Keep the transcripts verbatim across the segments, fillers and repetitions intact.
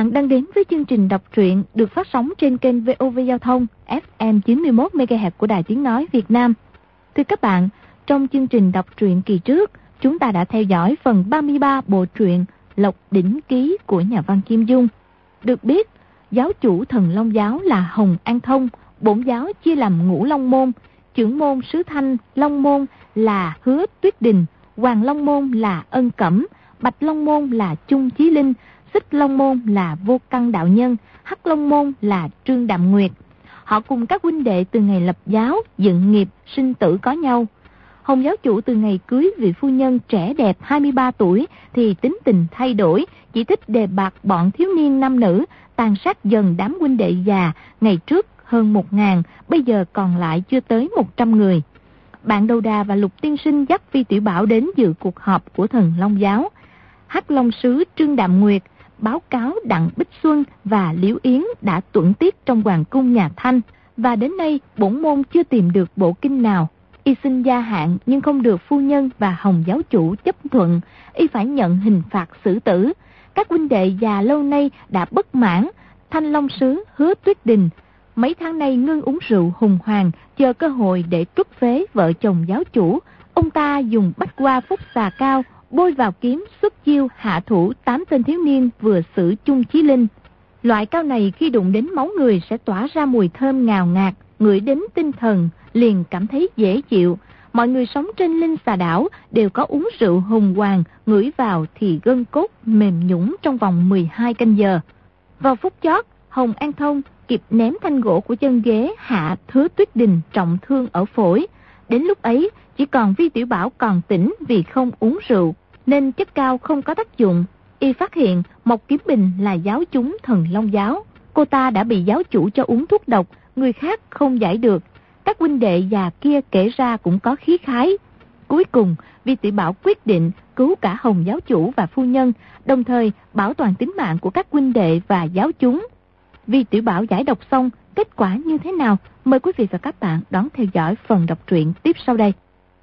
bạn đang đến với chương trình đọc truyện được phát sóng trên kênh vê o vê Giao thông ép em chín mươi mốt mê ga héc của Đài Tiếng Nói Việt Nam. Thưa các bạn, trong chương trình đọc truyện kỳ trước, chúng ta đã theo dõi phần ba mươi ba bộ truyện Lộc Đỉnh Ký của nhà văn Kim Dung. Được biết, giáo chủ Thần Long Giáo là Hồng An Thông, bổn giáo chia làm Ngũ Long Môn, trưởng môn Sứ Thanh, Long Môn là Hứa Tuyết Đình, Hoàng Long Môn là Ân Cẩm, Bạch Long Môn là Chung Chí Linh, Xích Long Môn là Vô Căn Đạo Nhân, Hắc Long Môn là Trương Đạm Nguyệt. Họ cùng các huynh đệ từ ngày lập giáo, dựng nghiệp, sinh tử có nhau. Hồng giáo chủ từ ngày cưới vị phu nhân trẻ đẹp hai mươi ba tuổi thì tính tình thay đổi, chỉ thích đề bạt bọn thiếu niên nam nữ, tàn sát dần đám huynh đệ già, ngày trước hơn một ngàn, bây giờ còn lại chưa tới một trăm người. Bạn Đầu Đà và Lục Tiên Sinh dắt Vi Tiểu Bảo đến dự cuộc họp của Thần Long Giáo. Hắc Long Sứ Trương Đạm Nguyệt báo cáo Đặng Bích Xuân và Liễu Yến đã tuẫn tiết trong hoàng cung nhà Thanh, và đến nay bổn môn chưa tìm được bộ kinh nào. Y xin gia hạn nhưng không được phu nhân và Hồng giáo chủ chấp thuận, y phải nhận hình phạt xử tử. Các huynh đệ già lâu nay đã bất mãn. Thanh Long Sứ Hứa Tuyết Đình mấy tháng nay ngưng uống rượu hùng hoàng, chờ cơ hội để trút phế vợ chồng giáo chủ. Ông ta dùng bách hoa phúc xà cao bôi vào kiếm, xuất chiêu hạ thủ tám tên thiếu niên vừa xử Chung Chí Linh. Loại cao này khi đụng đến máu người sẽ tỏa ra mùi thơm ngào ngạt, ngửi đến tinh thần liền cảm thấy dễ chịu. Mọi người sống trên Linh Xà đảo đều có uống rượu hùng hoàng, ngửi vào thì gân cốt mềm nhũn trong vòng mười hai canh giờ. Vào phút chót, Hồng An Thông kịp ném thanh gỗ của chân ghế hạ Hứa Tuyết Đình trọng thương ở phổi. Đến lúc ấy, chỉ còn Vi Tiểu Bảo còn tỉnh vì không uống rượu, nên chất cao không có tác dụng. Y phát hiện Mộc Kiếm Bình là giáo chúng Thần Long Giáo. Cô ta đã bị giáo chủ cho uống thuốc độc, người khác không giải được. Các huynh đệ già kia kể ra cũng có khí khái. Cuối cùng, Vi Tiểu Bảo quyết định cứu cả Hồng giáo chủ và phu nhân, đồng thời bảo toàn tính mạng của các huynh đệ và giáo chúng. Vi Tiểu Bảo giải độc xong, kết quả như thế nào? Mời quý vị và các bạn đón theo dõi phần đọc truyện tiếp sau đây.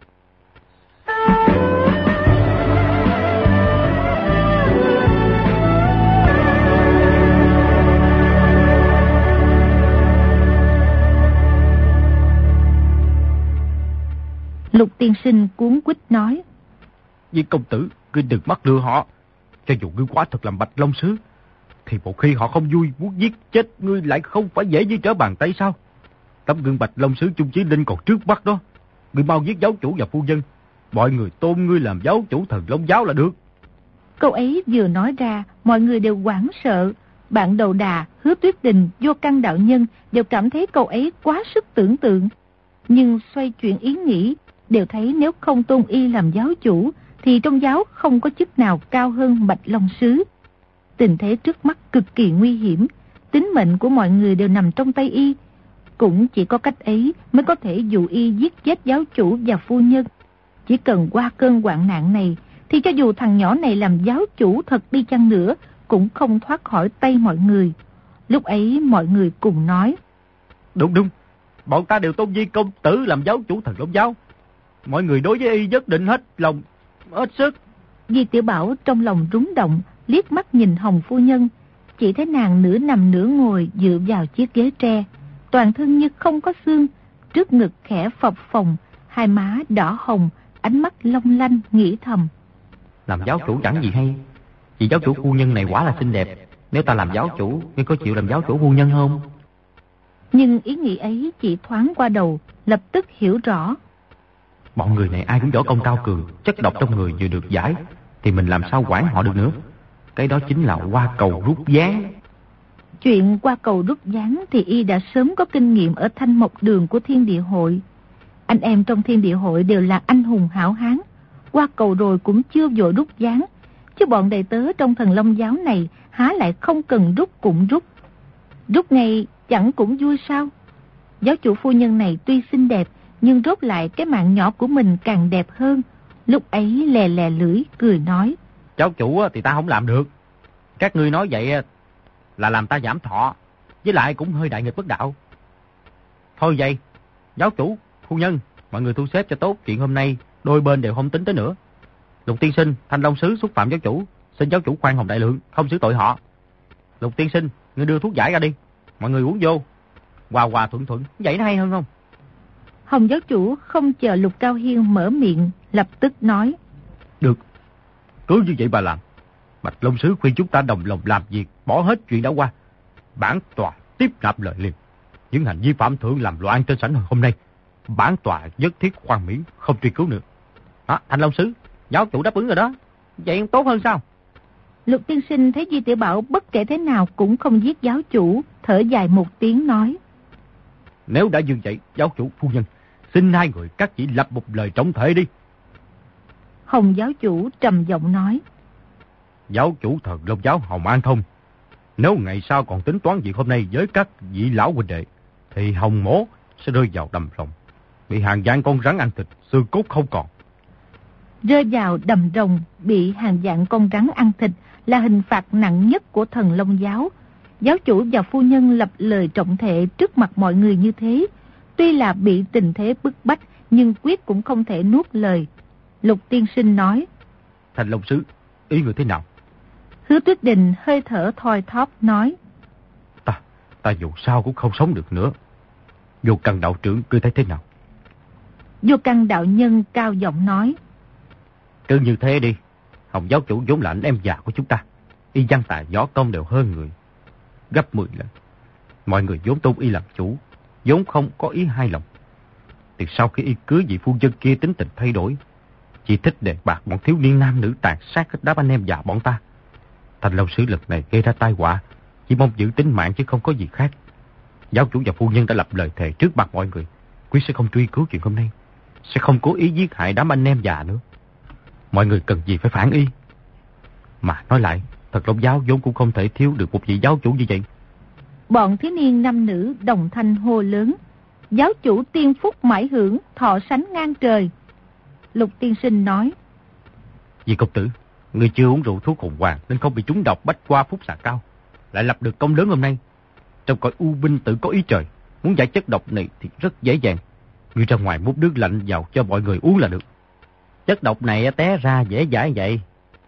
Lục Tiên Sinh cuống quýt nói: Viên công tử, ngươi đừng mắc lừa họ. Cho dù ngươi quá thật làm Bạch Long Sứ, thì một khi họ không vui muốn giết chết ngươi lại không phải dễ như trở bàn tay sao? Tấm gương Bạch Long Sứ Chung Chí Linh còn trước mắt đó. Ngươi mau giết giáo chủ và phu nhân, mọi người tôn ngươi làm giáo chủ Thần Long Giáo là được. Câu ấy vừa nói ra, mọi người đều hoảng sợ. Bạn Đầu Đà, Hứa Tuyết Đình, Vô Căn Đạo Nhân đều cảm thấy câu ấy quá sức tưởng tượng. Nhưng xoay chuyển ý nghĩ, đều thấy nếu không tôn y làm giáo chủ thì trong giáo không có chức nào cao hơn Bạch Long Sứ. Tình thế trước mắt cực kỳ nguy hiểm, tính mệnh của mọi người đều nằm trong tay y. Cũng chỉ có cách ấy mới có thể dụ y giết chết giáo chủ và phu nhân. Chỉ cần qua cơn hoạn nạn này thì cho dù thằng nhỏ này làm giáo chủ thật đi chăng nữa cũng không thoát khỏi tay mọi người. Lúc ấy mọi người cùng nói: Đúng đúng, bọn ta đều tôn Viên công tử làm giáo chủ Thần Long Giáo. Mọi người đối với y nhất định hết lòng, hết sức. Vi Tiểu Bảo trong lòng rúng động, liếc mắt nhìn Hồng phu nhân, chỉ thấy nàng nửa nằm nửa ngồi dựa vào chiếc ghế tre, toàn thân như không có xương, trước ngực khẽ phập phồng, hai má đỏ hồng, ánh mắt long lanh, nghĩ thầm: Làm giáo chủ chẳng gì hay, vì giáo chủ phu nhân này quả là xinh đẹp. Nếu ta làm giáo chủ, ngươi có chịu làm giáo chủ phu nhân không? Nhưng ý nghĩ ấy chỉ thoáng qua đầu, lập tức hiểu rõ. Bọn người này ai cũng võ công cao cường, chất độc trong người vừa được giải, thì mình làm sao quản họ được nữa. Cái đó chính là qua cầu rút ván. Chuyện qua cầu rút ván thì y đã sớm có kinh nghiệm ở Thanh Mộc Đường của Thiên Địa Hội. Anh em trong Thiên Địa Hội đều là anh hùng hảo hán, qua cầu rồi cũng chưa vội rút ván. Chứ bọn đầy tớ trong Thần Long Giáo này há lại không cần rút cũng rút. Rút ngay chẳng cũng vui sao? Giáo chủ phu nhân này tuy xinh đẹp, nhưng rốt lại cái mạng nhỏ của mình càng đẹp hơn. Lúc ấy lè lè lưỡi cười nói: Giáo chủ thì ta không làm được. Các ngươi nói vậy là làm ta giảm thọ, với lại cũng hơi đại nghịch bất đạo. Thôi vậy, giáo chủ, phu nhân, mọi người thu xếp cho tốt, chuyện hôm nay đôi bên đều không tính tới nữa. Lục tiên sinh, Thanh Long Sứ xúc phạm giáo chủ, xin giáo chủ khoan hồng đại lượng, không xử tội họ. Lục tiên sinh, ngươi đưa thuốc giải ra đi. Mọi người uống vô. Hòa hòa thuận thuận, vậy nó hay hơn không? Hồng giáo chủ không chờ Lục Cao Hiên mở miệng, lập tức nói. Được, cứ như vậy bà làm. Bạch Long Sứ khuyên chúng ta đồng lòng làm việc, bỏ hết chuyện đã qua. Bản tòa tiếp nạp lời liền. Những hành vi phạm thượng làm loạn trên sảnh hôm nay, bản tòa nhất thiết khoan miễn, không truy cứu nữa. À, Thanh Long Sứ, giáo chủ đáp ứng rồi đó. Vậy tốt hơn sao? Lục tiên sinh thấy Di Tiểu Bảo bất kể thế nào cũng không giết giáo chủ, thở dài một tiếng nói. Nếu đã như vậy, giáo chủ phu nhân, xin hai người các chỉ lập một lời trọng thể đi. Hồng giáo chủ trầm giọng nói. Giáo chủ Thần Long giáo Hồng An Thông, nếu ngày sau còn tính toán việc hôm nay với các vị lão huynh đệ, thì Hồng mỗ sẽ rơi vào đầm rồng, bị hàng vạn con rắn ăn thịt, xương cốt không còn. Rơi vào đầm rồng, bị hàng vạn con rắn ăn thịt là hình phạt nặng nhất của Thần Long giáo. Giáo chủ và phu nhân lập lời trọng thệ trước mặt mọi người như thế, tuy là bị tình thế bức bách, nhưng quyết cũng không thể nuốt lời. Lục tiên sinh nói. Thành Long Sứ, ý người thế nào? Hứa Tuyết Đình hơi thở thoi thóp nói. Ta, ta dù sao cũng không sống được nữa. Vô Căn đạo trưởng cứ thấy thế nào? Vô Căn đạo nhân cao giọng nói. Cứ như thế đi. Hồng giáo chủ vốn là anh em già của chúng ta. Y văn tài võ công đều hơn người gấp mười lần. Mọi người vốn tôn y làm chủ, vốn không có ý hai lòng. Từ sau khi y cưới vị phu nhân kia tính tình thay đổi, chỉ thích đề bạc bọn thiếu niên nam nữ tàn sát hết đám anh em già bọn ta. Thành Long Sứ lần này gây ra tai họa, chỉ mong giữ tính mạng chứ không có gì khác. Giáo chủ và phu nhân đã lập lời thề trước mặt mọi người, quyết sẽ không truy cứu chuyện hôm nay, sẽ không cố ý giết hại đám anh em già nữa. Mọi người cần gì phải phản y. Mà nói lại, Thật Long giáo vốn cũng không thể thiếu được một vị giáo chủ như vậy. Bọn thiếu niên nam nữ đồng thanh hô lớn. Giáo chủ tiên phúc mãi hưởng, thọ sánh ngang trời. Lục tiên sinh nói. Vì công tử, người chưa uống rượu thuốc hồn hoàng nên không bị trúng độc bách qua phúc xạ cao, lại lập được công lớn hôm nay. Trong cõi u binh tự có ý trời, muốn giải chất độc này thì rất dễ dàng. Người ra ngoài múc nước lạnh vào cho mọi người uống là được. Chất độc này té ra dễ giải vậy.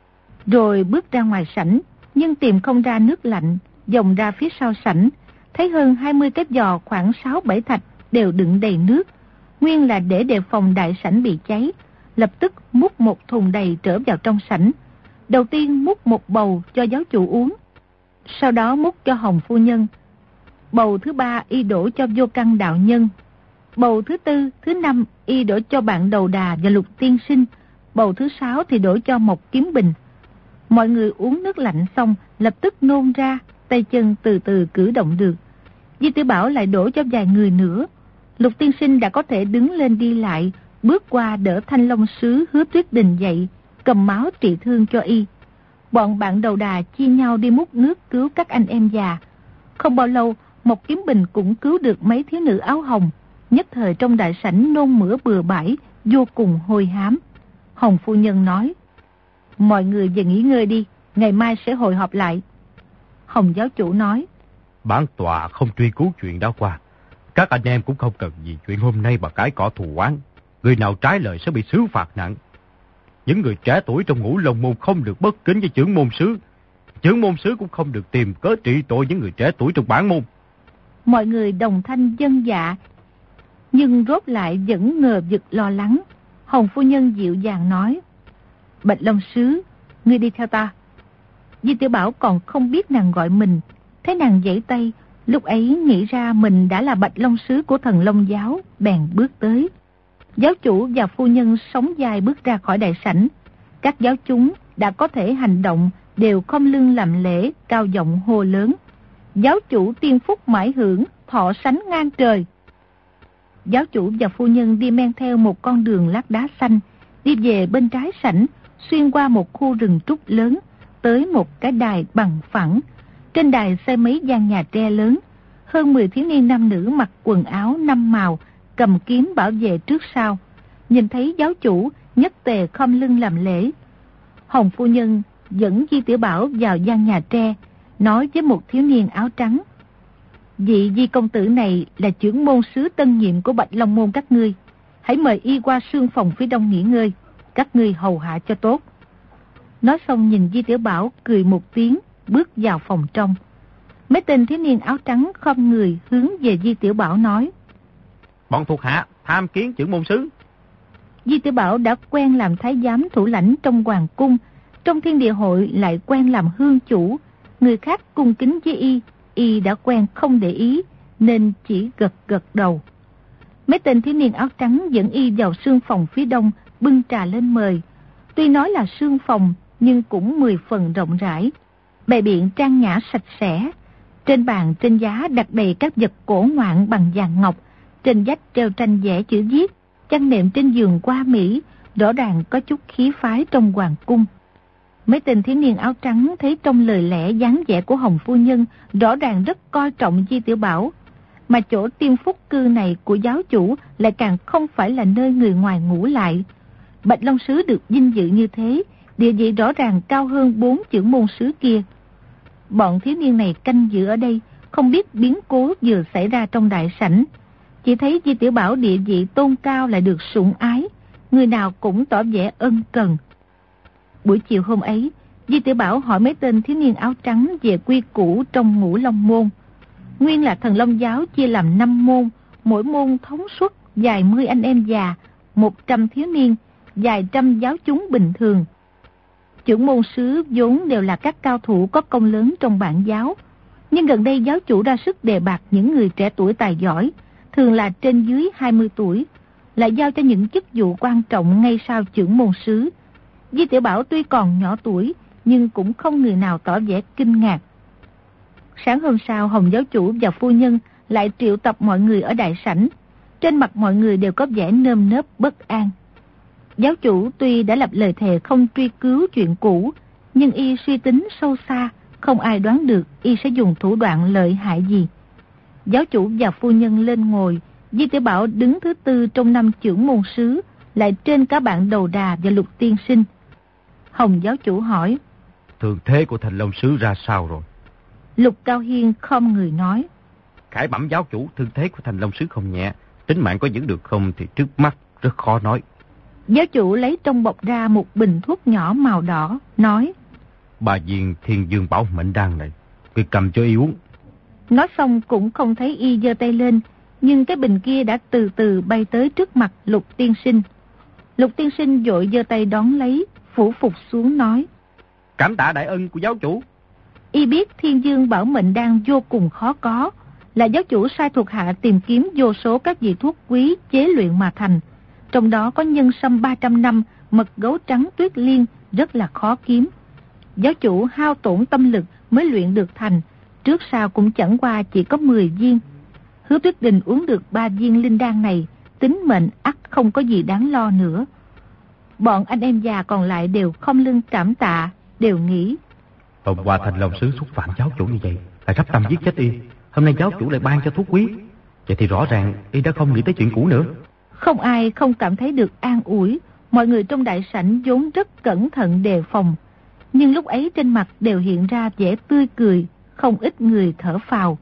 Rồi bước ra ngoài sảnh, nhưng tìm không ra nước lạnh, vòng ra phía sau sảnh, thấy hơn hai mươi cái giò khoảng sáu bảy thạch đều đựng đầy nước, nguyên là để đề phòng đại sảnh bị cháy. Lập tức múc một thùng đầy trở vào trong sảnh. Đầu tiên múc một bầu cho giáo chủ uống, sau đó múc cho Hồng phu nhân. Bầu thứ ba y đổ cho Vô Căn đạo nhân. Bầu thứ tư, thứ năm y đổ cho bạn Đầu Đà và Lục tiên sinh. Bầu thứ sáu thì đổ cho Mộc Kiếm Bình. Mọi người uống nước lạnh xong, lập tức nôn ra, tay chân từ từ cử động được. Di Tiểu Bảo lại đổ cho vài người nữa. Lục tiên sinh đã có thể đứng lên đi lại, bước qua đỡ Thanh Long Sứ Hứa Tuyết Đình dậy, cầm máu trị thương cho y. Bọn bạn Đầu Đà chia nhau đi múc nước cứu các anh em già. Không bao lâu, Mộc Kiếm Bình cũng cứu được mấy thiếu nữ áo hồng. Nhất thời trong đại sảnh nôn mửa bừa bãi, vô cùng hôi hám. Hồng phu nhân nói. Mọi người về nghỉ ngơi đi, ngày mai sẽ hội họp lại. Hồng giáo chủ nói. Bản tòa không truy cứu chuyện đã qua. Các anh em cũng không cần vì chuyện hôm nay mà cãi cọ thù oán. Người nào trái lời sẽ bị xử phạt nặng. Những người trẻ tuổi trong Ngũ Long môn không được bất kính với trưởng môn sứ. Trưởng môn sứ cũng không được tìm cớ trị tội những người trẻ tuổi trong bản môn. Mọi người đồng thanh dân dạ, nhưng rốt lại vẫn ngờ vực lo lắng. Hồng phu nhân dịu dàng nói. Bạch Long Sứ, ngươi đi theo ta. Di Tiểu Bảo còn không biết nàng gọi mình, thấy nàng giãy tay, lúc ấy nghĩ ra mình đã là Bạch Long Sứ của Thần Long giáo, bèn bước tới. Giáo chủ và phu nhân sóng vai bước ra khỏi đại sảnh. Các giáo chúng đã có thể hành động, đều khom lưng làm lễ, cao giọng hô lớn. Giáo chủ tiên phúc mãi hưởng, thọ sánh ngang trời. Giáo chủ và phu nhân đi men theo một con đường lát đá xanh, đi về bên trái sảnh, xuyên qua một khu rừng trúc lớn, tới một cái đài bằng phẳng. Trên đài xây mấy gian nhà tre lớn, hơn mười thiếu niên nam nữ mặc quần áo năm màu, cầm kiếm bảo vệ trước sau. Nhìn thấy giáo chủ, nhất tề khom lưng làm lễ. Hồng phu nhân dẫn Di Tiểu Bảo vào gian nhà tre, nói với một thiếu niên áo trắng. Vị Di công tử này là trưởng môn sứ tân nhiệm của Bạch Long môn các ngươi. Hãy mời y qua sương phòng phía đông nghỉ ngơi, các ngươi hầu hạ cho tốt. Nói xong nhìn Di Tiểu Bảo cười một tiếng, bước vào phòng trong. Mấy tên thiếu niên áo trắng khom người hướng về Di Tiểu Bảo nói: Bọn thuộc hạ tham kiến trưởng môn sứ. Di Tiểu Bảo đã quen làm thái giám thủ lãnh trong hoàng cung, trong thiên địa hội lại quen làm hương chủ. Người khác cung kính với y, y đã quen không để ý, nên chỉ gật gật đầu. Mấy tên thiếu niên áo trắng dẫn y vào sương phòng phía đông, bưng trà lên mời. Tuy nói là sương phòng, nhưng cũng mười phần rộng rãi. Bày biện trang nhã sạch sẽ. Trên bàn trên giá đặt đầy các vật cổ ngoạn bằng vàng ngọc. Trên vách treo tranh vẽ chữ viết. Chăn nệm trên giường hoa mỹ, rõ ràng có chút khí phái trong hoàng cung. Mấy tên thiếu niên áo trắng thấy trong lời lẽ dáng vẻ của Hồng phu nhân rõ ràng rất coi trọng Di Tiểu Bảo. Mà chỗ Tiên Phúc cư này của giáo chủ lại càng không phải là nơi người ngoài ngủ lại. Bạch Long sứ được vinh dự như thế, địa vị rõ ràng cao hơn bốn trưởng môn sứ kia. Bọn thiếu niên này canh giữ ở đây, không biết biến cố vừa xảy ra trong đại sảnh. Chỉ thấy Di Tiểu Bảo địa vị tôn cao lại được sủng ái, người nào cũng tỏ vẻ ân cần. Buổi chiều hôm ấy, Di Tiểu Bảo hỏi mấy tên thiếu niên áo trắng về quy củ trong Ngũ Long môn. Nguyên là Thần Long giáo chia làm năm môn, mỗi môn thống suất vài mươi anh em già, một trăm thiếu niên, vài trăm giáo chúng bình thường. Trưởng môn sứ vốn đều là các cao thủ có công lớn trong bản giáo, nhưng gần đây giáo chủ ra sức đề bạt những người trẻ tuổi tài giỏi, thường là trên dưới hai mươi tuổi, lại giao cho những chức vụ quan trọng ngay sau trưởng môn sứ. Di Tiểu Bảo tuy còn nhỏ tuổi, nhưng cũng không người nào tỏ vẻ kinh ngạc. Sáng hôm sau, Hồng giáo chủ và phu nhân lại triệu tập mọi người ở đại sảnh. Trên mặt mọi người đều có vẻ nơm nớp bất an. Giáo chủ tuy đã lập lời thề không truy cứu chuyện cũ, nhưng y suy tính sâu xa, không ai đoán được y sẽ dùng thủ đoạn lợi hại gì. Giáo chủ và phu nhân lên ngồi, Di Tiểu Bảo đứng thứ tư trong năm trưởng môn sứ, lại trên cả bạn Đầu Đà và Lục tiên sinh. Hồng giáo chủ hỏi: Thường thế của Thành Long sứ ra sao rồi? Lục Cao Hiên khom người nói: Khải bẩm giáo chủ, thương thế của Thành Long sứ không nhẹ, tính mạng có giữ được không thì trước mắt rất khó nói. Giáo chủ lấy trong bọc ra một bình thuốc nhỏ màu đỏ, nói: Bà viên Thiên Dương Bảo Mệnh Đan này, cứ cầm cho y uống. Nói xong cũng không thấy y giơ tay lên, nhưng cái bình kia đã từ từ bay tới trước mặt Lục tiên sinh. Lục tiên sinh vội giơ tay đón lấy, phủ phục xuống nói: Cảm tạ đại ân của giáo chủ. Y biết Thiên Dương Bảo Mệnh Đan vô cùng khó có, là giáo chủ sai thuộc hạ tìm kiếm vô số các vị thuốc quý chế luyện mà thành. Trong đó có nhân sâm ba trăm năm, mật gấu trắng tuyết liên rất là khó kiếm. Giáo chủ hao tổn tâm lực mới luyện được thành, trước sau cũng chẳng qua chỉ có mười viên. Hứa Tuyết Đình uống được ba viên linh đan này, tính mệnh ắt không có gì đáng lo nữa. Bọn anh em già còn lại đều không lưng cảm tạ, đều nghĩ: Hôm qua Thành Long sứ xúc phạm giáo chủ như vậy, lại sắp tâm giết chết y. Hôm nay giáo chủ lại ban cho thuốc quý, vậy thì rõ ràng y đã không nghĩ tới chuyện cũ nữa. Không ai không cảm thấy được an ủi. Mọi người trong đại sảnh vốn rất cẩn thận đề phòng, nhưng lúc ấy trên mặt đều hiện ra vẻ tươi cười, không ít người thở phào.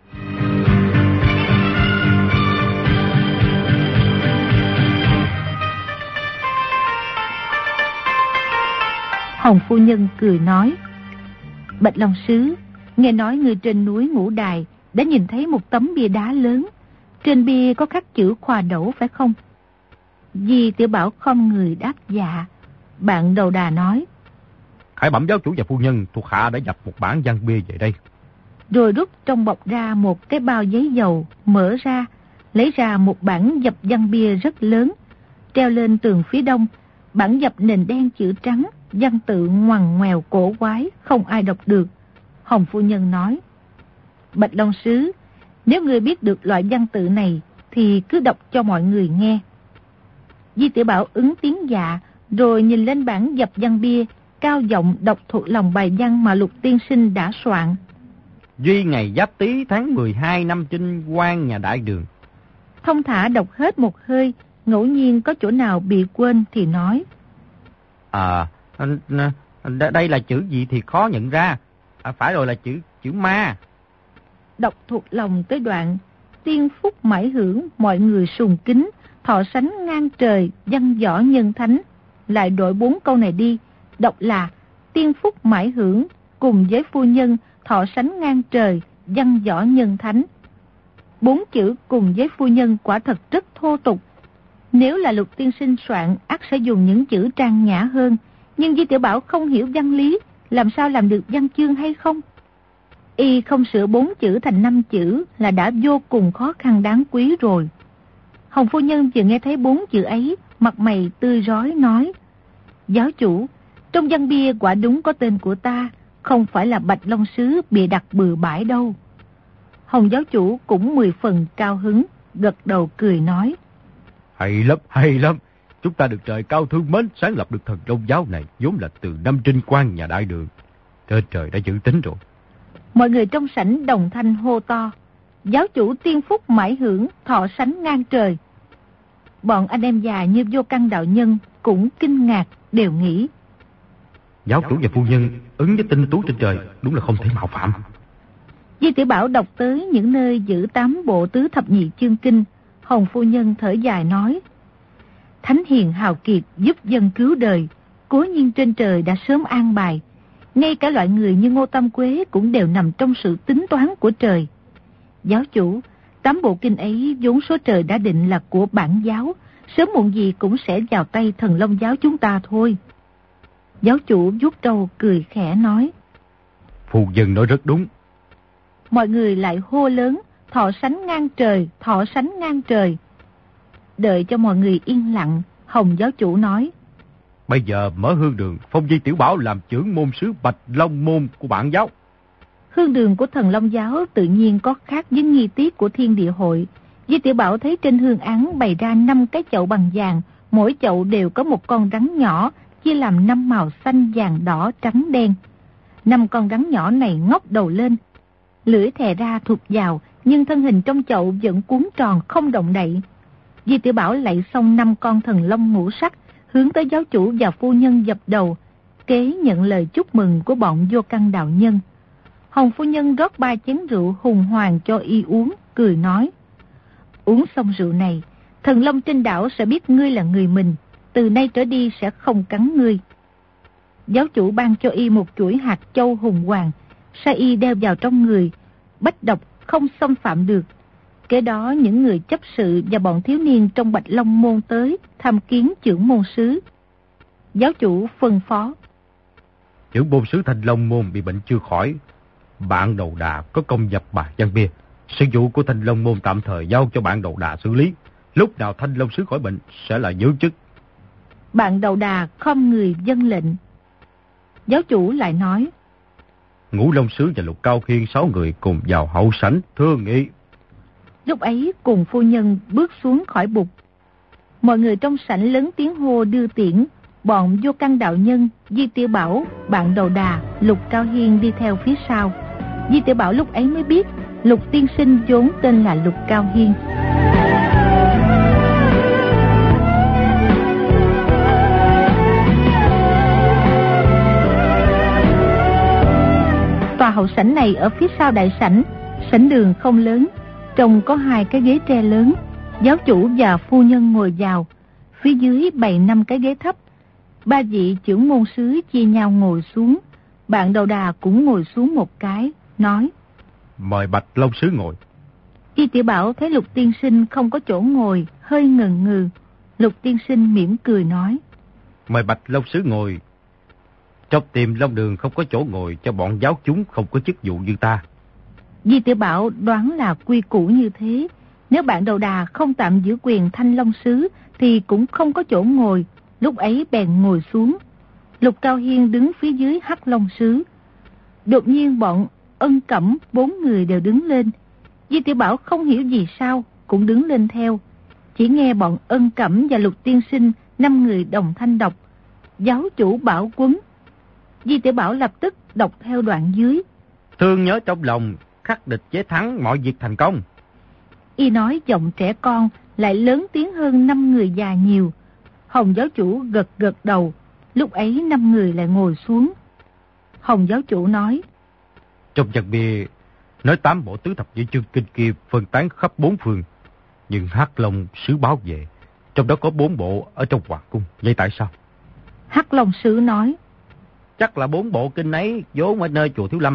Hồng phu nhân cười nói: Bạch Long sứ, nghe nói người trên núi Ngũ Đài đã nhìn thấy một tấm bia đá lớn, trên bia có khắc chữ Khoa Đẩu phải không? Di Tiểu Bảo không người đáp dạ. Bạn Đầu Đà nói: Khải bẩm giáo chủ và phu nhân, thuộc hạ đã nhập một bản văn bia về đây. Rồi rút trong bọc ra một cái bao giấy dầu, mở ra, lấy ra một bản dập văn bia rất lớn, treo lên tường phía đông. Bản dập nền đen chữ trắng, văn tự ngoằn ngoèo cổ quái, không ai đọc được. Hồng phu nhân nói: Bạch Long sứ, nếu ngươi biết được loại văn tự này thì cứ đọc cho mọi người nghe. Di Tiểu Bảo ứng tiếng dạ, rồi nhìn lên bản dập văn bia, cao giọng đọc thuộc lòng bài văn mà Lục tiên sinh đã soạn. Duy ngày Giáp Tý tháng mười hai năm Chinh quan nhà Đại Đường. Thông thả đọc hết một hơi, ngẫu nhiên có chỗ nào bị quên thì nói: À, đây là chữ gì thì khó nhận ra. À, phải rồi, là chữ chữ ma. Đọc thuộc lòng tới đoạn: Tiên phúc mãi hưởng, mọi người sùng kính, thọ sánh ngang trời, văn võ nhân thánh. Lại đổi bốn câu này đi, đọc là: Tiên phúc mãi hưởng, cùng với phu nhân, thọ sánh ngang trời, văn võ nhân thánh. Bốn chữ cùng với phu nhân quả thật rất thô tục. Nếu là Lục tiên sinh soạn, ắt sẽ dùng những chữ trang nhã hơn. Nhưng Di Tiểu Bảo không hiểu văn lý, làm sao làm được văn chương hay không? Y không sửa bốn chữ thành năm chữ là đã vô cùng khó khăn đáng quý rồi. Hồng phu nhân vừa nghe thấy bốn chữ ấy, mặt mày tươi rói nói: Giáo chủ, trong văn bia quả đúng có tên của ta, không phải là Bạch Long Sứ bịa đặt bừa bãi đâu. Hồng giáo chủ cũng mười phần cao hứng, gật đầu cười nói: Hay lắm, hay lắm. Chúng ta được trời cao thương mến, sáng lập được Thần Long giáo này, vốn là từ năm Trinh Quang nhà Đại Đường. Trên trời đã dự tính rồi. Mọi người trong sảnh đồng thanh hô to: Giáo chủ tiên phúc mãi hưởng, thọ sánh ngang trời. Bọn anh em già như Vô Căn đạo nhân cũng kinh ngạc, đều nghĩ: Giáo chủ và phu nhân ứng với tinh tú trên trời, đúng là không thể mạo phạm. Di Tiểu Bảo đọc tới những nơi giữ tám bộ tứ thập nhị chương kinh. Hồng phu nhân thở dài nói: Thánh hiền hào kiệt giúp dân cứu đời, cố nhiên trên trời đã sớm an bài. Ngay cả loại người như Ngô Tam Quế cũng đều nằm trong sự tính toán của trời. Giáo chủ, tám bộ kinh ấy vốn số trời đã định là của bản giáo, sớm muộn gì cũng sẽ vào tay Thần Long giáo chúng ta thôi. Giáo chủ vuốt râu cười khẽ nói: Phu nhân nói rất đúng. Mọi người lại hô lớn: Thọ sánh ngang trời, thọ sánh ngang trời. Đợi cho mọi người yên lặng, Hồng giáo chủ nói: Bây giờ mở hương đường, phong Di Tiểu Bảo làm trưởng môn sứ Bạch Long môn của bản giáo. Hương đường của Thần Long giáo tự nhiên có khác với nghi tiết của Thiên Địa hội. Di Tiểu Bảo thấy trên hương án bày ra năm cái chậu bằng vàng, mỗi chậu đều có một con rắn nhỏ, chia làm năm màu xanh, vàng, đỏ, trắng, đen. Năm con rắn nhỏ này ngóc đầu lên, lưỡi thè ra thụt vào, nhưng thân hình trong chậu vẫn cuốn tròn không động đậy. Di Tiểu Bảo lạy xong năm con thần long ngũ sắc, hướng tới giáo chủ và phu nhân dập đầu, kế nhận lời chúc mừng của bọn Vô Căn đạo nhân. Hồng phu nhân rót ba chén rượu hùng hoàng cho y uống, cười nói: Uống xong rượu này, thần long trên đảo sẽ biết ngươi là người mình, từ nay trở đi sẽ không cắn ngươi. Giáo chủ ban cho y một chuỗi hạt châu hùng hoàng, sai y đeo vào trong người, bách độc không xâm phạm được. Kế đó những người chấp sự và bọn thiếu niên trong Bạch Long môn tới tham kiến trưởng môn sứ. Giáo chủ phân phó: Trưởng môn sứ Thanh Long môn bị bệnh chưa khỏi, bạn đầu đà có công dập bài văn bia, sự vụ của Thanh Long môn tạm thời giao cho bạn đầu đà xử lý. Lúc nào Thanh Long sứ khỏi bệnh sẽ là giữ chức. Bạn đầu đà khom người vâng lệnh. Giáo chủ lại nói: Ngũ Long sứ và Lục Cao Khiên sáu người cùng vào hậu sảnh thương nghị. Lúc ấy cùng phu nhân bước xuống khỏi bục. Mọi người trong sảnh lớn tiếng hô đưa tiễn. Bọn Vô Căn đạo nhân, Di Tiểu Bảo, bạn đầu đà, Lục Cao Hiên đi theo phía sau. Di Tiểu Bảo lúc ấy mới biết Lục tiên sinh vốn tên là Lục Cao Hiên. Tòa hậu sảnh này ở phía sau đại sảnh. Sảnh đường không lớn, trông có hai cái ghế tre lớn. Giáo chủ và phu nhân ngồi vào. Phía dưới bày năm cái ghế thấp. Ba vị trưởng môn sứ chia nhau ngồi xuống. Bạn đầu đà cũng ngồi xuống một cái, nói: Mời Bạch Long sứ ngồi. Y Tiểu Bảo thấy Lục tiên sinh không có chỗ ngồi, hơi ngần ngừ. Lục tiên sinh mỉm cười nói: Mời Bạch Long sứ ngồi. Trong tiềm Long đường không có chỗ ngồi cho bọn giáo chúng không có chức vụ như ta. Di Tiểu Bảo đoán là quy củ như thế. Nếu bạn đầu đà không tạm giữ quyền Thanh Long sứ thì cũng không có chỗ ngồi. Lúc ấy bèn ngồi xuống. Lục Cao Hiên đứng phía dưới Hắc Long sứ. Đột nhiên bọn Ân Cẩm bốn người đều đứng lên. Di Tiểu Bảo không hiểu gì sao cũng đứng lên theo. Chỉ nghe bọn Ân Cẩm và Lục tiên sinh năm người đồng thanh đọc: Giáo chủ bảo quấn. Di Tiểu Bảo lập tức đọc theo đoạn dưới: Thương nhớ trong lòng, khắc địch chế thắng, mọi việc thành công. Y nói giọng trẻ con lại lớn tiếng hơn năm người già nhiều. Hồng giáo chủ gật gật đầu. Lúc ấy năm người lại ngồi xuống. Hồng giáo chủ nói: Trong văn bia nói tám bộ tứ thập nhị chương kinh kia phân tán khắp bốn phương, nhưng Hắc Long sứ báo về, trong đó có bốn bộ ở trong hoàng cung. Vậy tại sao? Hắc Long sứ nói: Chắc là bốn bộ kinh ấy vốn ở nơi chùa Thiếu Lâm,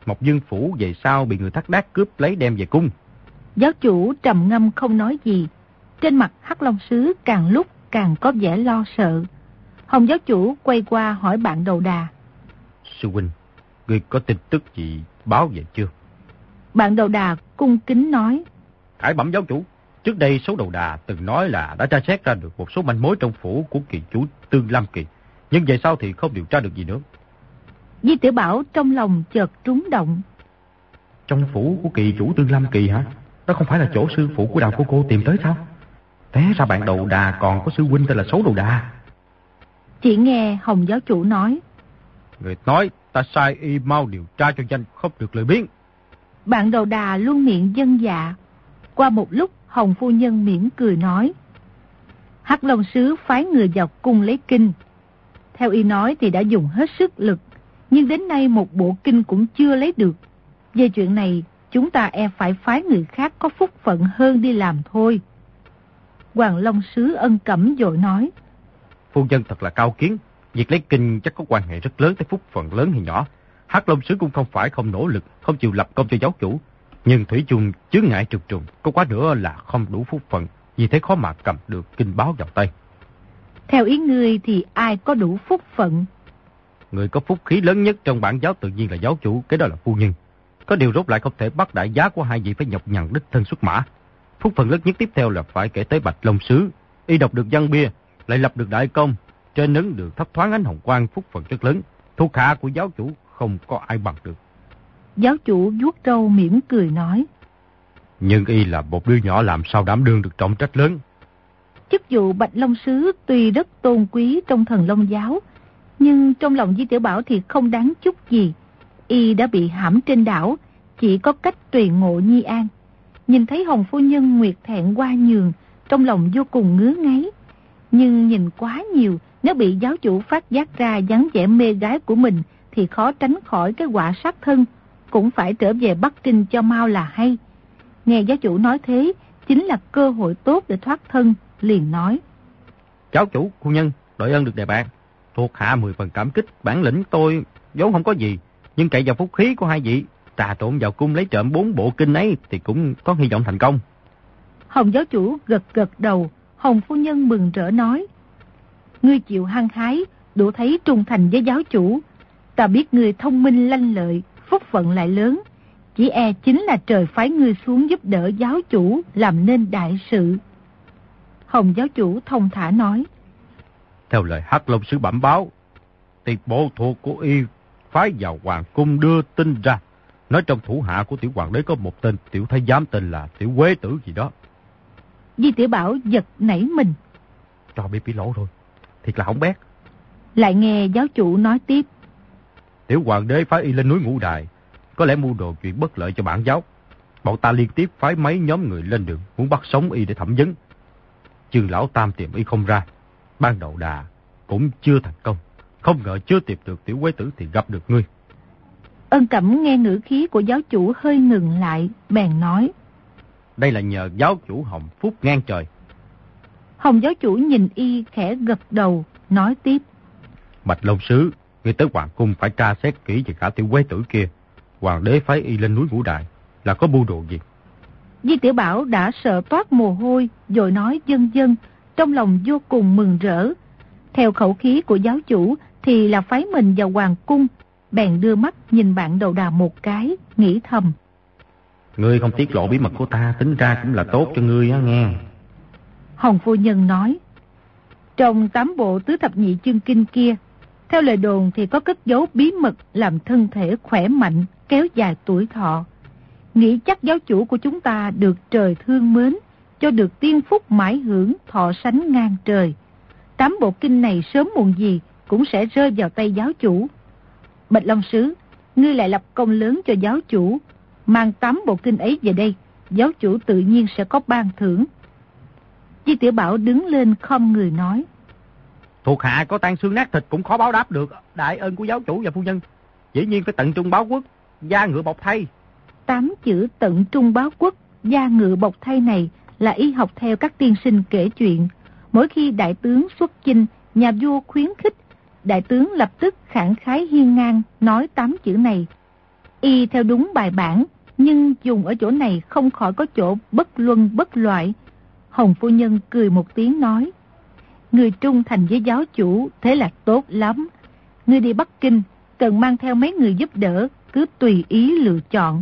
Mộc Dương Phủ về sau bị người thác đác cướp lấy đem về cung. Giáo chủ trầm ngâm không nói gì. Trên mặt Hắc Long Sứ càng lúc càng có vẻ lo sợ. Hồng giáo chủ quay qua hỏi bạn Đầu Đà. Sư huynh, ngươi có tin tức gì báo về chưa? Bạn Đầu Đà cung kính nói. Khải bẩm giáo chủ, trước đây số Đầu Đà từng nói là đã tra xét ra được một số manh mối trong phủ của kỳ chủ Tương Lam Kỳ, nhưng về sau thì không điều tra được gì nữa. Di Tiểu Bảo trong lòng chợt trúng động. Trong phủ của kỳ chủ Tương Lam Kỳ hả? Đó không phải là chỗ sư phụ của Đào cô cô tìm tới sao? Té ra bạn Đầu Đà còn có sư huynh tên là Xấu Đầu Đà. Chỉ nghe Hồng giáo chủ nói. Người nói ta sai y mau điều tra cho nhanh, không được lười biếng. Bạn Đầu Đà luôn miệng dân dạ. Qua một lúc Hồng phu nhân mỉm cười nói. Hắc Long Sứ phái người vào cung lấy kinh. Theo y nói thì đã dùng hết sức lực, nhưng đến nay một bộ kinh cũng chưa lấy được. Về chuyện này chúng ta e phải phái người khác có phúc phận hơn đi làm thôi. Hoàng Long Sứ Ân Cẩm vội nói. Phu nhân thật là cao kiến. Việc lấy kinh chắc có quan hệ rất lớn tới phúc phận lớn hay nhỏ. Hắc Long Sứ cũng không phải không nỗ lực, không chịu lập công cho giáo chủ. Nhưng thủy chung chướng ngại trùng trùng, có quá nữa là không đủ phúc phận, vì thế khó mà cầm được kinh báo vào tay. Theo ý ngươi thì ai có đủ phúc phận? Người có phúc khí lớn nhất trong bản giáo tự nhiên là giáo chủ, cái đó là phu nhân. Có điều rốt lại không thể bắt đại giá của hai vị phải nhọc nhằn đích thân xuất mã. Phúc phận lớn nhất tiếp theo là phải kể tới Bạch Long Sứ. Y đọc được văn bia, lại lập được đại công, trên nấn được thấp thoáng ánh hồng quang, phúc phận rất lớn. Thuộc hạ của giáo chủ không có ai bằng được. Giáo chủ vuốt râu mỉm cười nói. Nhưng y là một đứa nhỏ làm sao đảm đương được trọng trách lớn. Chức vụ Bạch Long Sứ tuy rất tôn quý trong Thần Long giáo, nhưng trong lòng Di Tiểu Bảo thì không đáng chút gì. Y đã bị hãm trên đảo, chỉ có cách tùy ngộ Nhi An. Nhìn thấy Hồng phu nhân nguyệt thẹn qua nhường, trong lòng vô cùng ngứa ngáy. Nhưng nhìn quá nhiều, nếu bị giáo chủ phát giác ra dáng vẻ mê gái của mình thì khó tránh khỏi cái quả sát thân, cũng phải trở về Bắc Kinh cho mau là hay. Nghe giáo chủ nói thế, chính là cơ hội tốt để thoát thân, liền nói. Giáo chủ, phu nhân, đội ơn được đề bạt. Thuộc hạ mười phần cảm kích, bản lĩnh tôi vốn không có gì, nhưng cậy vào phúc khí của hai vị, trà trộn vào cung lấy trộm bốn bộ kinh ấy thì cũng có hy vọng thành công. Hồng giáo chủ gật gật đầu, Hồng phu nhân mừng rỡ nói. Ngươi chịu hăng hái, đủ thấy trung thành với giáo chủ. Ta biết ngươi thông minh lanh lợi, phúc phận lại lớn. Chỉ e chính là trời phái ngươi xuống giúp đỡ giáo chủ làm nên đại sự. Hồng giáo chủ thông thả nói. Theo lời Hắc Long Sứ bẩm báo, thì bộ thuộc của y phái vào hoàng cung đưa tin ra, nói trong thủ hạ của tiểu hoàng đế có một tên tiểu thái giám tên là Tiểu Quế Tử gì đó. Di Tiểu Bảo giật nảy mình. Cho bị bị lỗ rồi, thiệt là hỏng bét. Lại nghe giáo chủ nói tiếp. Tiểu hoàng đế phái y lên núi Ngũ Đài, có lẽ mưu đồ chuyện bất lợi cho bản giáo. Bọn ta liên tiếp phái mấy nhóm người lên đường, muốn bắt sống y để thẩm vấn. Chương lão tam tìm y không ra, ban đầu đà cũng chưa thành công. Không ngờ chưa tìm được Tiểu Quế Tử thì gặp được ngươi. Ân Cẩm nghe ngữ khí của giáo chủ hơi ngừng lại, bèn nói. Đây là nhờ giáo chủ Hồng phúc ngang trời. Hồng giáo chủ nhìn y khẽ gật đầu, nói tiếp. Bạch Long Sứ, ngươi tới hoàng cung phải tra xét kỹ về cả Tiểu Quế Tử kia. Hoàng đế phái y lên núi Ngũ Đài là có mưu đồ gì? Di Tiểu Bảo đã sợ toát mồ hôi, rồi nói vân vân, trong lòng vô cùng mừng rỡ. Theo khẩu khí của giáo chủ thì là phái mình vào hoàng cung, bèn đưa mắt nhìn bạn Đầu Đà một cái, nghĩ thầm. Ngươi không tiết lộ bí mật của ta, tính ra cũng là tốt cho ngươi á nghe. Hồng phu nhân nói. Trong tám bộ tứ thập nhị chương kinh kia, theo lời đồn thì có cất giấu bí mật làm thân thể khỏe mạnh, kéo dài tuổi thọ. Nghĩ chắc giáo chủ của chúng ta được trời thương mến, cho được tiên phúc mãi hưởng, thọ sánh ngang trời. Tám bộ kinh này sớm muộn gì cũng sẽ rơi vào tay giáo chủ. Bạch Long Sứ, ngươi lại lập công lớn cho giáo chủ, mang tám bộ kinh ấy về đây, giáo chủ tự nhiên sẽ có ban thưởng. Di Tiểu Bảo đứng lên khom người nói. Thuộc hạ có tan xương nát thịt cũng khó báo đáp được đại ơn của giáo chủ và phu nhân. Dĩ nhiên phải tận trung báo quốc, da ngựa bọc thay. Tám chữ tận trung báo quốc, da ngựa bọc thay này là y học theo các tiên sinh kể chuyện. Mỗi khi đại tướng xuất chinh, nhà vua khuyến khích, đại tướng lập tức khẳng khái hiên ngang nói tám chữ này. Y theo đúng bài bản, nhưng dùng ở chỗ này không khỏi có chỗ bất luân bất loại. Hồng phu nhân cười một tiếng nói, người trung thành với giáo chủ thế là tốt lắm. Ngươi đi Bắc Kinh cần mang theo mấy người giúp đỡ, cứ tùy ý lựa chọn.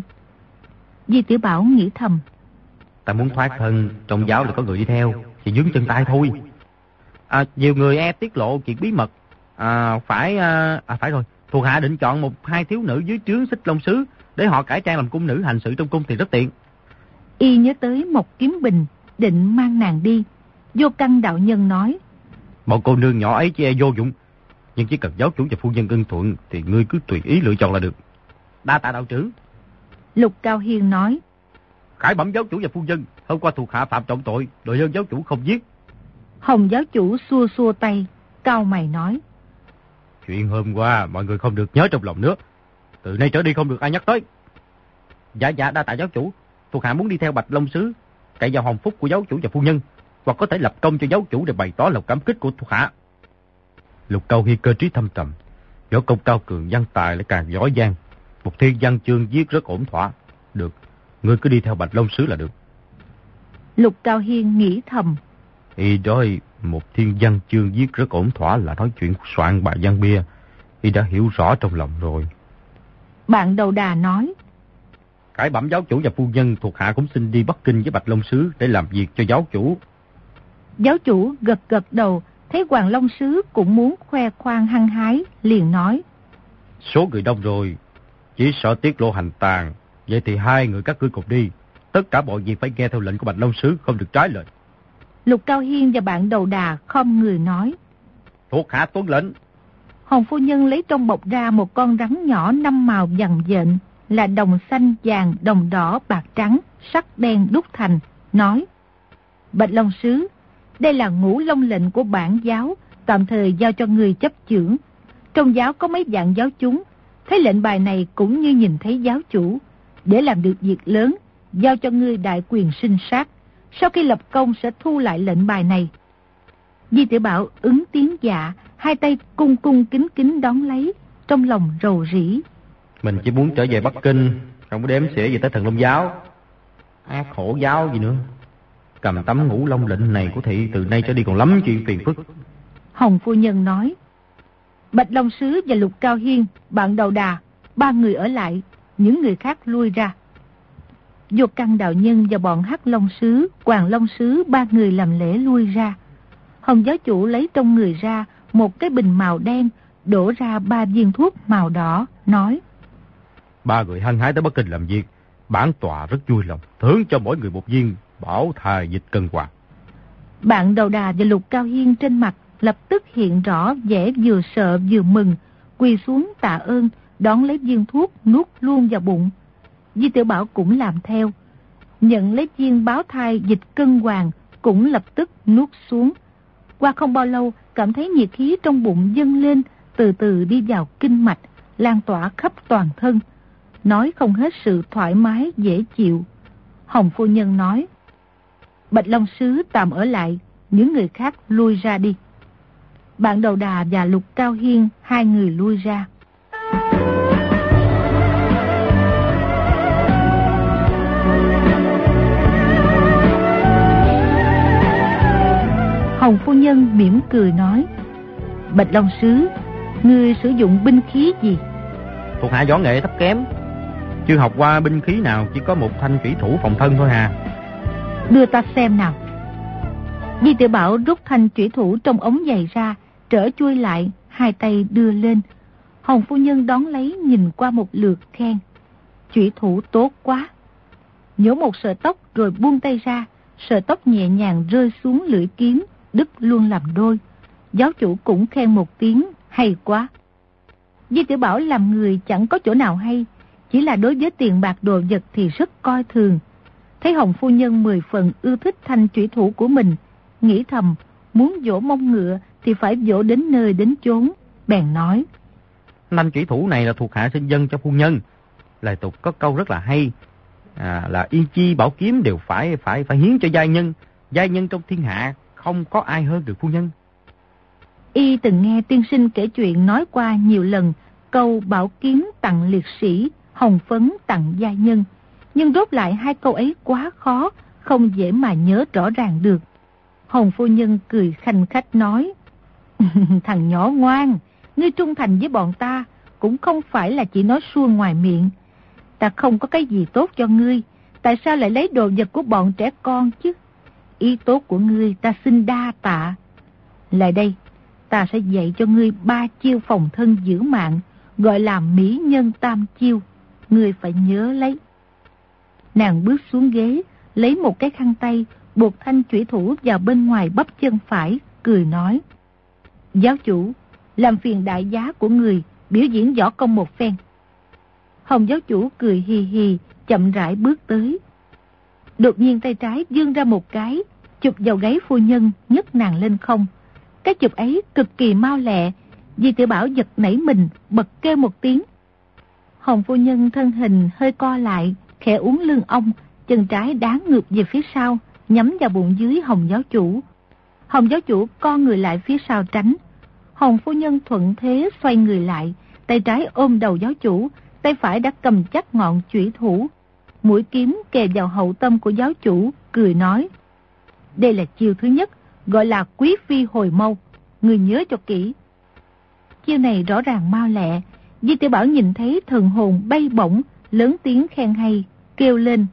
Di Tiểu Bảo nghĩ thầm, ta muốn thoát thân, trong giáo là có người đi theo, chỉ dướng chân tay thôi. À, nhiều người e tiết lộ chuyện bí mật. À, phải à, à phải rồi, thuộc hạ định chọn một hai thiếu nữ dưới trướng Xích Long Sứ để họ cải trang làm cung nữ hành sự trong cung thì rất tiện. Y nhớ tới một kiếm bình, định mang nàng đi. Vô Căn đạo nhân nói, bọn cô nương nhỏ ấy chỉ e vô dụng, nhưng chỉ cần giáo chủ và phu nhân ưng thuận thì ngươi cứ tùy ý lựa chọn là được. Đa tạ đạo trưởng. Lục Cao Hiên nói, khải bẩm giáo chủ và phu nhân, hôm qua thuộc hạ phạm trọng tội, đội ơn giáo chủ không giết. Hồng giáo chủ xua xua tay, cau mày nói, chuyện hôm qua mọi người không được nhớ trong lòng nữa, từ nay trở đi không được ai nhắc tới. Dạ dạ đa tạ giáo chủ, thuộc hạ muốn đi theo Bạch Long Sứ, cậy vào hồng phúc của giáo chủ và phu nhân, hoặc có thể lập công cho giáo chủ để bày tỏ lòng cảm kích của thuộc hạ. Lục Cao Hiên cơ trí thâm trầm, võ công cao cường, văn tài lại càng giỏi giang, một thiên văn chương viết rất ổn thỏa. Được, ngươi cứ đi theo Bạch Long Sứ là được. Lục Cao Hiên nghĩ thầm, Y nói một thiên văn chương viết rất ổn thỏa là nói chuyện soạn bài văn bia, Y đã hiểu rõ trong lòng rồi. Bạn Đầu Đà nói, khải bẩm giáo chủ và phu nhân, thuộc hạ cũng xin đi Bắc Kinh với Bạch Long Sứ để làm việc cho giáo chủ. Giáo chủ gật gật đầu, thấy Hoàng Long Sứ cũng muốn khoe khoang hăng hái, liền nói, số người đông rồi, chỉ sợ tiết lộ hành tàng, vậy thì hai người các ngươi cùng đi, tất cả mọi việc phải nghe theo lệnh của Bạch Long Sứ, không được trái lời. Lục Cao Hiên và bạn Đầu Đà khom người nói, thuộc hạ tuân lệnh. Hồng phu nhân lấy trong bọc ra một con rắn nhỏ năm màu vằn vện, là đồng xanh, vàng, đồng đỏ, bạc trắng, sắc đen đúc thành, nói, Bạch Long Sứ, đây là ngũ long lệnh của bản giáo, tạm thời giao cho người chấp chưởng. Trong giáo có mấy vạn giáo chúng, thấy lệnh bài này cũng như nhìn thấy giáo chủ. Để làm được việc lớn, giao cho ngươi đại quyền sinh sát. Sau khi lập công sẽ thu lại lệnh bài này. Di Tiểu Bảo ứng tiếng dạ, hai tay cung cung kính kính đón lấy, trong lòng rầu rĩ. Mình chỉ muốn trở về Bắc Kinh, không có đếm xỉa gì tới Thần Long giáo. Ác khổ giáo gì nữa. Cầm tấm ngũ long lệnh này của thị từ nay trở đi còn lắm chuyện phiền phức. Hồng phu nhân nói, Bạch Long Sứ và Lục Cao Hiên, bạn Đầu Đà, ba người ở lại, những người khác lui ra. Vô Căn đạo nhân và bọn Hắc Long Sứ, Hoàng Long Sứ ba người làm lễ lui ra. Hồng giáo chủ lấy trong người ra một cái bình màu đen, đổ ra ba viên thuốc màu đỏ, nói, ba người hăng hái tới Bắc Kinh làm việc, bản tọa rất vui lòng thưởng cho mỗi người một viên bảo thai dịch cân hoàng. Bạn Đầu Đà và Lục Cao Hiên trên mặt lập tức hiện rõ vẻ vừa sợ vừa mừng, quỳ xuống tạ ơn, đón lấy viên thuốc nuốt luôn vào bụng. Di Tiểu Bảo cũng làm theo, nhận lấy viên báo thai dịch cân hoàng, cũng lập tức nuốt xuống. Qua không bao lâu, cảm thấy nhiệt khí trong bụng dâng lên, từ từ đi vào kinh mạch, lan tỏa khắp toàn thân, nói không hết sự thoải mái dễ chịu. Hồng phu nhân nói, Bạch Long Sứ tạm ở lại, những người khác lui ra đi. Bạn Đầu Đà và Lục Cao Hiên hai người lui ra. Hồng phu nhân mỉm cười nói, Bạch Long Sứ, ngươi sử dụng binh khí gì? Thuộc hạ võ nghệ thấp kém, chưa học qua binh khí nào, chỉ có một thanh thủy thủ phòng thân thôi hà. Đưa ta xem nào. Di Tiểu Bảo rút thanh thủy thủ trong ống giày ra, trở chui lại, hai tay đưa lên. Hồng phu nhân đón lấy nhìn qua một lượt khen, thủy thủ tốt quá. Nhổ một sợi tóc rồi buông tay ra, sợi tóc nhẹ nhàng rơi xuống lưỡi kiếm, đứt luôn làm đôi. Giáo chủ cũng khen một tiếng, hay quá. Di Tiểu Bảo làm người chẳng có chỗ nào hay, chỉ là đối với tiền bạc đồ vật thì rất coi thường. Thấy Hồng phu nhân mười phần ưa thích thanh thủy thủ của mình, nghĩ thầm, muốn dỗ mông ngựa thì phải dỗ đến nơi đến chốn, bèn nói, thanh thủy thủ này là thuộc hạ xin dâng cho phu nhân. Lời tục có câu rất là hay, à, là yên chi bảo kiếm đều phải phải phải hiến cho giai nhân, giai nhân trong thiên hạ không có ai hơn được phu nhân. Y từng nghe tiên sinh kể chuyện nói qua nhiều lần câu bảo kiếm tặng liệt sĩ, hồng phấn tặng gia nhân. Nhưng rốt lại hai câu ấy quá khó, không dễ mà nhớ rõ ràng được. Hồng phu nhân cười khanh khách nói, thằng nhỏ ngoan, ngươi trung thành với bọn ta, cũng không phải là chỉ nói suông ngoài miệng. Ta không có cái gì tốt cho ngươi, tại sao lại lấy đồ vật của bọn trẻ con chứ? Ý tốt của ngươi ta xin đa tạ. Lại đây, ta sẽ dạy cho ngươi ba chiêu phòng thân giữ mạng, gọi là mỹ nhân tam chiêu. Ngươi phải nhớ lấy. Nàng bước xuống ghế, lấy một cái khăn tay, buộc thanh chủy thủ vào bên ngoài bắp chân phải, cười nói, giáo chủ, làm phiền đại giá của người biểu diễn võ công một phen. Hồng giáo chủ cười hì hì, chậm rãi bước tới. Đột nhiên tay trái vươn ra một cái, chụp vào gáy phu nhân, nhấc nàng lên không. Cái chụp ấy cực kỳ mau lẹ, Di Tiểu Bảo giật nảy mình, bật kêu một tiếng. Hồng phu nhân thân hình hơi co lại, khẽ uốn lưng ong, chân trái đá ngược về phía sau, nhắm vào bụng dưới Hồng giáo chủ. Hồng giáo chủ co người lại phía sau tránh. Hồng phu nhân thuận thế xoay người lại, tay trái ôm đầu giáo chủ, tay phải đã cầm chắc ngọn chủy thủ. Mũi kiếm kề vào hậu tâm của giáo chủ, cười nói, đây là chiêu thứ nhất, gọi là quý phi hồi mâu, người nhớ cho kỹ. Chiêu này rõ ràng mau lẹ, Di Tiểu Bảo nhìn thấy thần hồn bay bổng, lớn tiếng khen hay, kêu lên,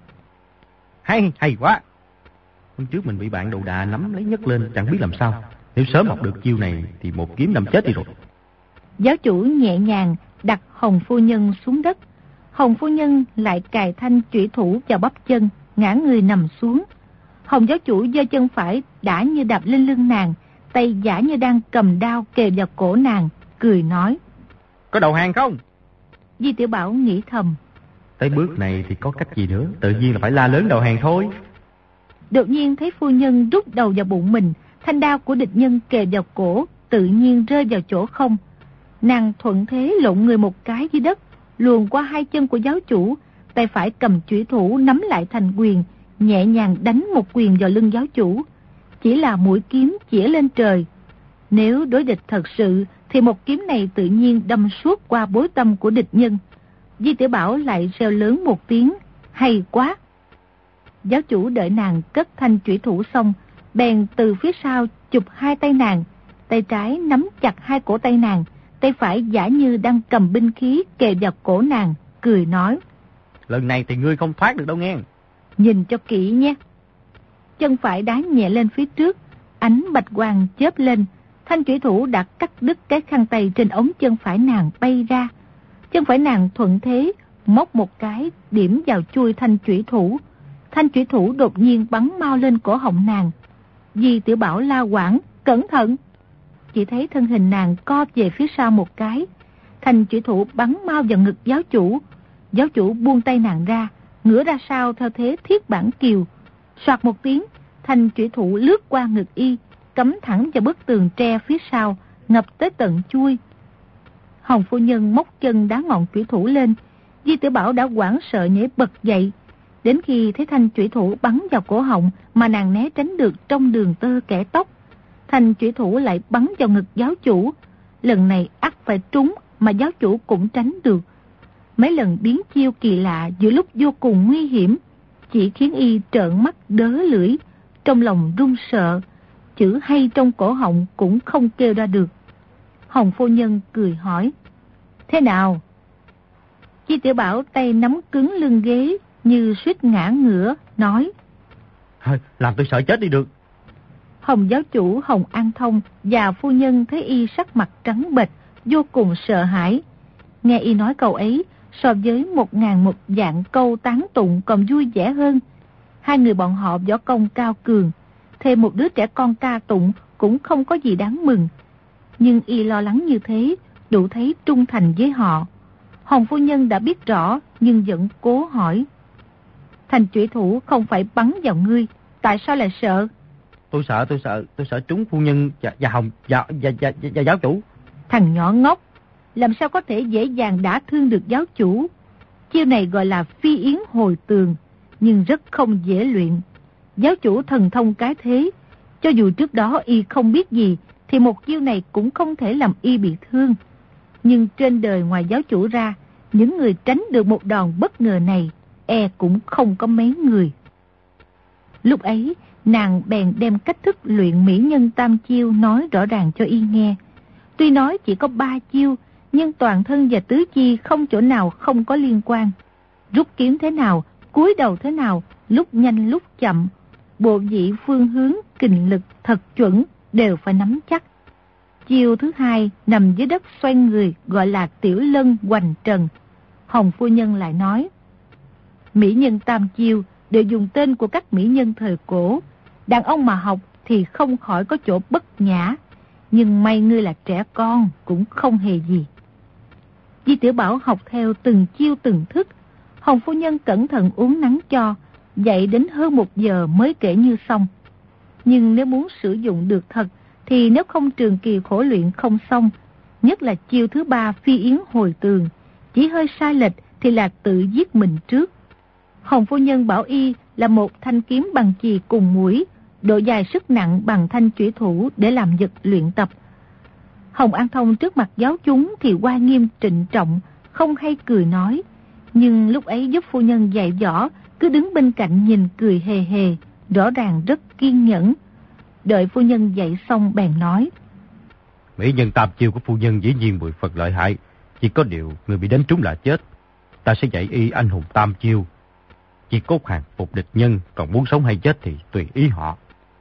hay, hay quá. Hôm trước mình bị bạn đầu đà nắm lấy nhấc lên, chẳng biết làm sao. Nếu sớm học được chiêu này thì một kiếm đâm chết đi rồi. Giáo chủ nhẹ nhàng đặt Hồng phu nhân xuống đất. Hồng phu nhân lại cài thanh chủy thủ vào bắp chân, ngã người nằm xuống. Hồng giáo chủ giơ chân phải đã như đạp lên lưng nàng, tay giả như đang cầm đao kề vào cổ nàng, cười nói, có đầu hàng không? Di Tiểu Bảo nghĩ thầm, tới bước này thì có cách gì nữa, tự nhiên là phải la lớn đầu hàng thôi. Đột nhiên thấy phu nhân rút đầu vào bụng mình, thanh đao của địch nhân kề vào cổ, tự nhiên rơi vào chỗ không. Nàng thuận thế lộn người một cái dưới đất, luồn qua hai chân của giáo chủ, tay phải cầm chủy thủ nắm lại thành quyền, nhẹ nhàng đánh một quyền vào lưng giáo chủ. Chỉ là mũi kiếm chĩa lên trời. Nếu đối địch thật sự, thì một kiếm này tự nhiên đâm suốt qua bối tâm của địch nhân. Di Tiểu Bảo lại reo lớn một tiếng, hay quá. Giáo chủ đợi nàng cất thanh chủy thủ xong, bèn từ phía sau chụp hai tay nàng, tay trái nắm chặt hai cổ tay nàng, tay phải giả như đang cầm binh khí kề vào cổ nàng, cười nói, lần này thì ngươi không thoát được đâu nghe. Nhìn cho kỹ nhé. Chân phải đá nhẹ lên phía trước, ánh bạch quang chớp lên, thanh chủy thủ đã cắt đứt cái khăn tay trên ống chân phải nàng bay ra. Chân phải nàng thuận thế móc một cái điểm vào chui thanh chủy thủ. Thanh chủy thủ đột nhiên bắn mau lên cổ họng nàng. Di Tiểu Bảo la quảng, cẩn thận. Chỉ thấy thân hình nàng co về phía sau một cái. Thanh chủy thủ bắn mau vào ngực giáo chủ. Giáo chủ buông tay nàng ra, ngửa ra sau theo thế thiết bản kiều. Soạt một tiếng, thanh chủy thủ lướt qua ngực y, cắm thẳng vào bức tường tre phía sau, ngập tới tận chui. Hồng phu nhân móc chân đá ngọn chủy thủ lên. Di Tiểu Bảo đã hoảng sợ nhảy bật dậy. Đến khi thấy thanh chủy thủ bắn vào cổ họng mà nàng né tránh được trong đường tơ kẻ tóc. Thanh chủy thủ lại bắn vào ngực giáo chủ. Lần này ắt phải trúng mà giáo chủ cũng tránh được. Mấy lần biến chiêu kỳ lạ giữa lúc vô cùng nguy hiểm, chỉ khiến y trợn mắt đớ lưỡi, trong lòng run sợ, chữ hay trong cổ họng cũng không kêu ra được. Hồng phu nhân cười hỏi, thế nào? Di Tiểu Bảo tay nắm cứng lưng ghế như suýt ngã ngửa, nói, làm tôi sợ chết đi được. Hồng giáo chủ Hồng An Thông và phu nhân thấy y sắc mặt trắng bệch, vô cùng sợ hãi. Nghe y nói câu ấy, so với một ngàn một vạn câu tán tụng còn vui vẻ hơn. Hai người bọn họ võ công cao cường, thêm một đứa trẻ con ca tụng cũng không có gì đáng mừng. Nhưng y lo lắng như thế, đủ thấy trung thành với họ. Hồng phu nhân đã biết rõ, nhưng vẫn cố hỏi, thanh chủy thủ không phải bắn vào ngươi, tại sao lại sợ? Tôi sợ, tôi sợ, tôi sợ trúng phu nhân và, và Hồng và, và, và, và, và giáo chủ. Thằng nhỏ ngốc, làm sao có thể dễ dàng đả thương được giáo chủ? Chiêu này gọi là phi yến hồi tường, nhưng rất không dễ luyện. Giáo chủ thần thông cái thế, cho dù trước đó y không biết gì, thì một chiêu này cũng không thể làm y bị thương. Nhưng trên đời ngoài giáo chủ ra, những người tránh được một đòn bất ngờ này, e cũng không có mấy người. Lúc ấy, nàng bèn đem cách thức luyện mỹ nhân tam chiêu nói rõ ràng cho y nghe. Tuy nói chỉ có ba chiêu, nhưng toàn thân và tứ chi không chỗ nào không có liên quan. Rút kiếm thế nào, cúi đầu thế nào, lúc nhanh lúc chậm, bộ vị phương hướng, kình lực thật chuẩn, đều phải nắm chắc. Chiêu thứ hai nằm dưới đất xoay người gọi là tiểu lân hoành trần. Hồng phu nhân lại nói, mỹ nhân tam chiêu đều dùng tên của các mỹ nhân thời cổ. Đàn ông mà học thì không khỏi có chỗ bất nhã, nhưng may ngươi là trẻ con cũng không hề gì. Di Tiểu Bảo học theo từng chiêu từng thức. Hồng phu nhân cẩn thận uống nắng cho, dạy đến hơn một giờ mới kể như xong. Nhưng nếu muốn sử dụng được thật, thì nếu không trường kỳ khổ luyện không xong, nhất là chiêu thứ ba phi yến hồi tường, chỉ hơi sai lệch thì là tự giết mình trước. Hồng phu nhân bảo y là một thanh kiếm bằng chì cùng mũi, độ dài sức nặng bằng thanh chủy thủ để làm vật luyện tập. Hồng An Thông trước mặt giáo chúng thì oai nghiêm trịnh trọng, không hay cười nói, nhưng lúc ấy giúp phu nhân dạy võ, cứ đứng bên cạnh nhìn cười hề hề, rõ ràng rất kiên nhẫn. Đợi phu nhân dạy xong bèn nói, mỹ nhân tam chiêu của phu nhân dĩ nhiên mười phần lợi hại, chỉ có điều người bị đánh trúng là chết. Ta sẽ dạy y anh hùng tam chiêu, chỉ cốt hàng phục địch nhân, còn muốn sống hay chết thì tùy ý họ.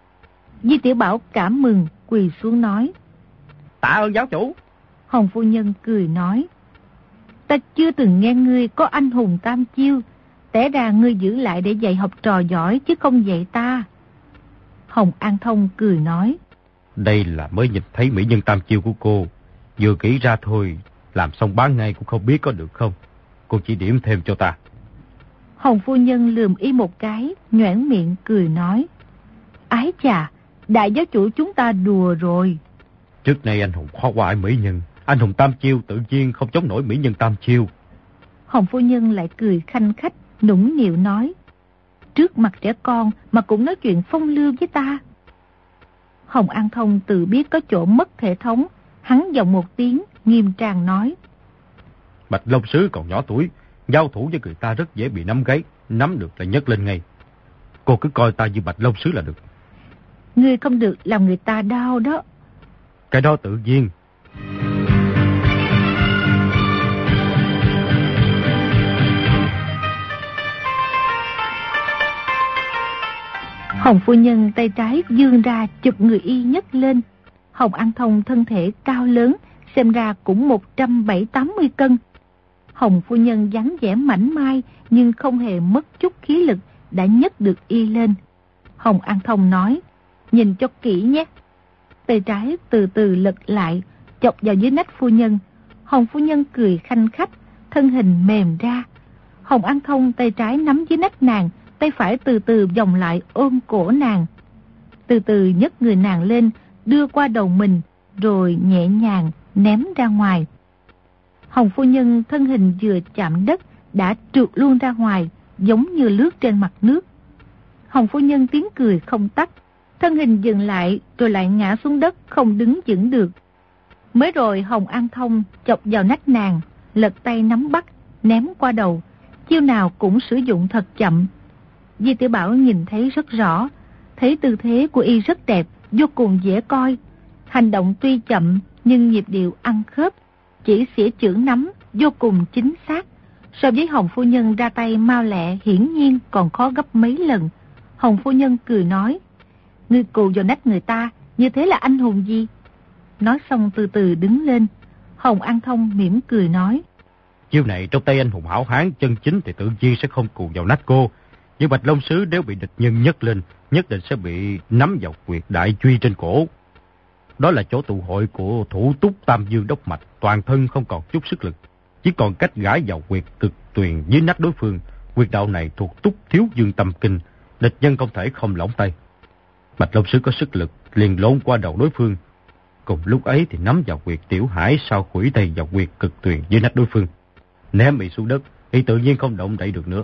Di Tiểu Bảo cảm mừng, quỳ xuống nói, tạ ơn giáo chủ. Hồng phu nhân cười nói, ta chưa từng nghe ngươi có anh hùng tam chiêu, té ra ngươi giữ lại để dạy học trò giỏi chứ không dạy ta. Hồng An Thông cười nói, đây là mới nhìn thấy mỹ nhân tam chiêu của cô, vừa kỹ ra thôi, làm xong bán ngay cũng không biết có được không. Cô chỉ điểm thêm cho ta. Hồng phu nhân lườm y một cái, nhoẻn miệng cười nói, ái chà, đại giáo chủ chúng ta đùa rồi. Trước nay anh hùng khó qua ải mỹ nhân, anh hùng tam chiêu tự nhiên không chống nổi mỹ nhân tam chiêu. Hồng phu nhân lại cười khanh khách, nũng nịu nói, trước mặt trẻ con mà cũng nói chuyện phong lưu với ta. Hồng An Thông tự biết có chỗ mất hệ thống, hắn giọng một tiếng, nghiêm trang nói, Bạch Long Sứ còn nhỏ tuổi, giao thủ với người ta rất dễ bị nắm gáy, nắm được là nhấc lên ngay. Cô cứ coi ta như Bạch Long Sứ là được. Ngươi không được làm người ta đau đó. Cái đó tự nhiên. Hồng phu nhân tay trái vươn ra chụp người y nhấc lên. Hồng An Thông thân thể cao lớn, xem ra cũng một trăm bảy mươi tám mươi cân. Hồng phu nhân dáng vẻ mảnh mai nhưng không hề mất chút khí lực, đã nhấc được y lên. Hồng An Thông nói, nhìn cho kỹ nhé. Tay trái từ từ lật lại, chọc vào dưới nách phu nhân. Hồng phu nhân cười khanh khách, thân hình mềm ra. Hồng An Thông tay trái nắm dưới nách nàng, tay phải từ từ vòng lại ôm cổ nàng. Từ từ nhấc người nàng lên, đưa qua đầu mình, rồi nhẹ nhàng ném ra ngoài. Hồng phu nhân thân hình vừa chạm đất, đã trượt luôn ra ngoài, giống như lướt trên mặt nước. Hồng phu nhân tiếng cười không tắt, thân hình dừng lại rồi lại ngã xuống đất không đứng vững được. Mới rồi Hồng An Thông chọc vào nách nàng, lật tay nắm bắt, ném qua đầu, chiêu nào cũng sử dụng thật chậm. Di Tiểu Bảo nhìn thấy rất rõ, thấy tư thế của y rất đẹp, vô cùng dễ coi. Hành động tuy chậm nhưng nhịp điệu ăn khớp, chỉ xỉa chưởng nắm vô cùng chính xác. So với Hồng phu nhân ra tay mau lẹ hiển nhiên còn khó gấp mấy lần. Hồng phu nhân cười nói, ngươi cù vào nách người ta, như thế là anh hùng gì? Nói xong từ từ đứng lên. Hồng An Thông mỉm cười nói, chiêu này trong tay anh hùng hảo hán chân chính thì tự nhiên sẽ không cù vào nách cô. Nhưng Bạch Long Sứ nếu bị địch nhân nhấc lên, nhất định sẽ bị nắm vào quyệt đại truy trên cổ. Đó là chỗ tụ hội của thủ túc tam dương đốc mạch, toàn thân không còn chút sức lực, chỉ còn cách gãi vào quyệt cực tuyền dưới nách đối phương. Quyệt đạo này thuộc túc thiếu dương tâm kinh, địch nhân không thể không lỏng tay. Bạch Long Sứ có sức lực liền lộn qua đầu đối phương, cùng lúc ấy thì nắm vào quyệt tiểu hải sau khuỷu tay vào quyệt cực tuyền dưới nách đối phương, ném bị xuống đất thì tự nhiên không động đậy được nữa.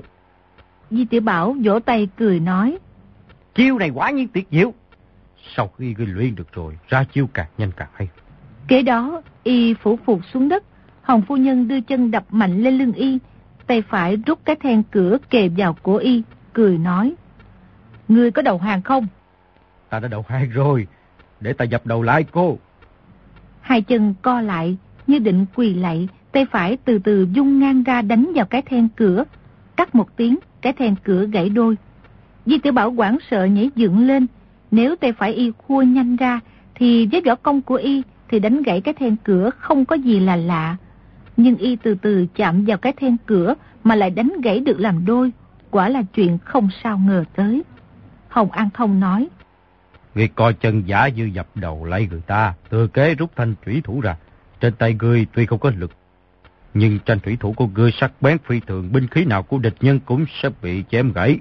Di Tiểu Bảo vỗ tay cười nói, chiêu này quả nhiên tuyệt diệu. Sau khi ngươi luyện được rồi, ra chiêu càng nhanh càng hay. Kế đó y phủ phục xuống đất, Hồng phu nhân đưa chân đập mạnh lên lưng y, tay phải rút cái then cửa kề vào cổ y, cười nói: Ngươi có đầu hàng không? Ta đã đầu hàng rồi, để ta dập đầu lại cô. Hai chân co lại như định quỳ lạy, tay phải từ từ vung ngang ra đánh vào cái then cửa. Cắt một tiếng, cái then cửa gãy đôi. Di Tiểu Bảo hoảng sợ nhảy dựng lên. Nếu tay phải y khua nhanh ra thì với võ công của y thì đánh gãy cái then cửa không có gì là lạ. Nhưng y từ từ chạm vào cái then cửa mà lại đánh gãy được làm đôi, quả là chuyện không sao ngờ tới. Hồng An Thông nói: Ngươi coi chân giả như dập đầu lại người ta, thừa kế rút thanh thủy thủ ra. Trên tay ngươi tuy không có lực, nhưng tranh thủy thủ của ngươi sắc bén phi thường, binh khí nào của địch nhân cũng sẽ bị chém gãy.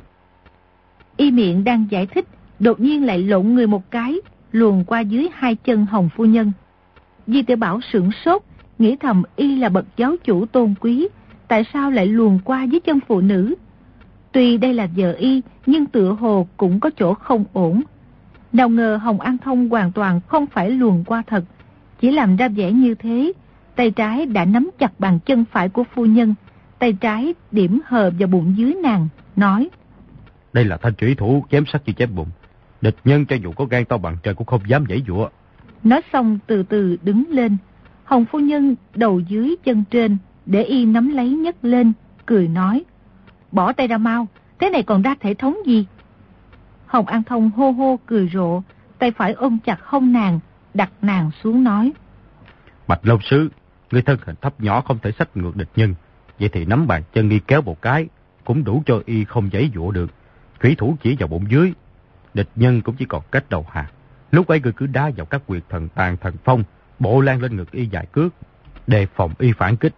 Y miệng đang giải thích, đột nhiên lại lộn người một cái, luồn qua dưới hai chân Hồng phu nhân. Di Tiểu Bảo sửng sốt, nghĩ thầm y là bậc giáo chủ tôn quý, tại sao lại luồn qua dưới chân phụ nữ? Tuy đây là vợ y, nhưng tựa hồ cũng có chỗ không ổn. Nào ngờ Hồng An Thông hoàn toàn không phải luồn qua thật, chỉ làm ra vẻ như thế. Tay trái đã nắm chặt bàn chân phải của phu nhân, tay trái điểm hờ vào bụng dưới nàng, nói: Đây là thanh thủy thủ chém sắc như chém bụng, địch nhân cho dù có gan to bằng trời cũng không dám giãy giụa. Nói xong từ từ đứng lên. Hồng phu nhân đầu dưới chân trên, để y nắm lấy nhấc lên, cười nói: Bỏ tay ra mau, thế này còn ra thể thống gì? Hồng An Thông hô hô cười rộ, tay phải ôm chặt hông nàng, đặt nàng xuống nói: Bạch Long Sứ, người thân hình thấp nhỏ không thể xách ngược địch nhân, vậy thì nắm bàn chân y kéo một cái cũng đủ cho y không giãy giụa được. Thủy thủ chỉ vào bụng dưới, địch nhân cũng chỉ còn cách đầu hàng. Lúc ấy người cứ đá vào các huyệt thần tàn thần phong, bộ lan lên ngực y vài cước, đề phòng y phản kích.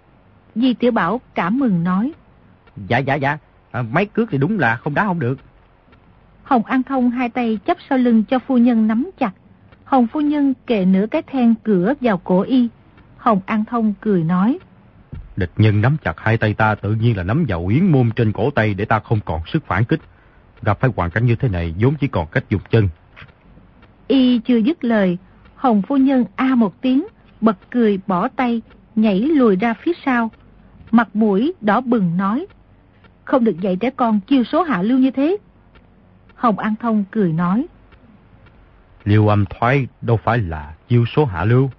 Di Tiểu Bảo cảm mừng nói: Dạ dạ dạ, à, mấy cước thì đúng là không đá không được. Hồng An Thông hai tay chắp sau lưng cho phu nhân nắm chặt. Hồng phu nhân kề nửa cái then cửa vào cổ y. Hồng An Thông cười nói: Địch nhân nắm chặt hai tay ta tự nhiên là nắm vào uyển môn trên cổ tay để ta không còn sức phản kích. Gặp phải hoàn cảnh như thế này vốn chỉ còn cách dùng chân. Y chưa dứt lời, Hồng phu nhân a một tiếng, bật cười bỏ tay, nhảy lùi ra phía sau. Mặt mũi đỏ bừng nói: Không được dạy trẻ con chiêu số hạ lưu như thế. Hồng An Thông cười nói: Liêu âm thoái đâu phải là chiêu số hạ lưu.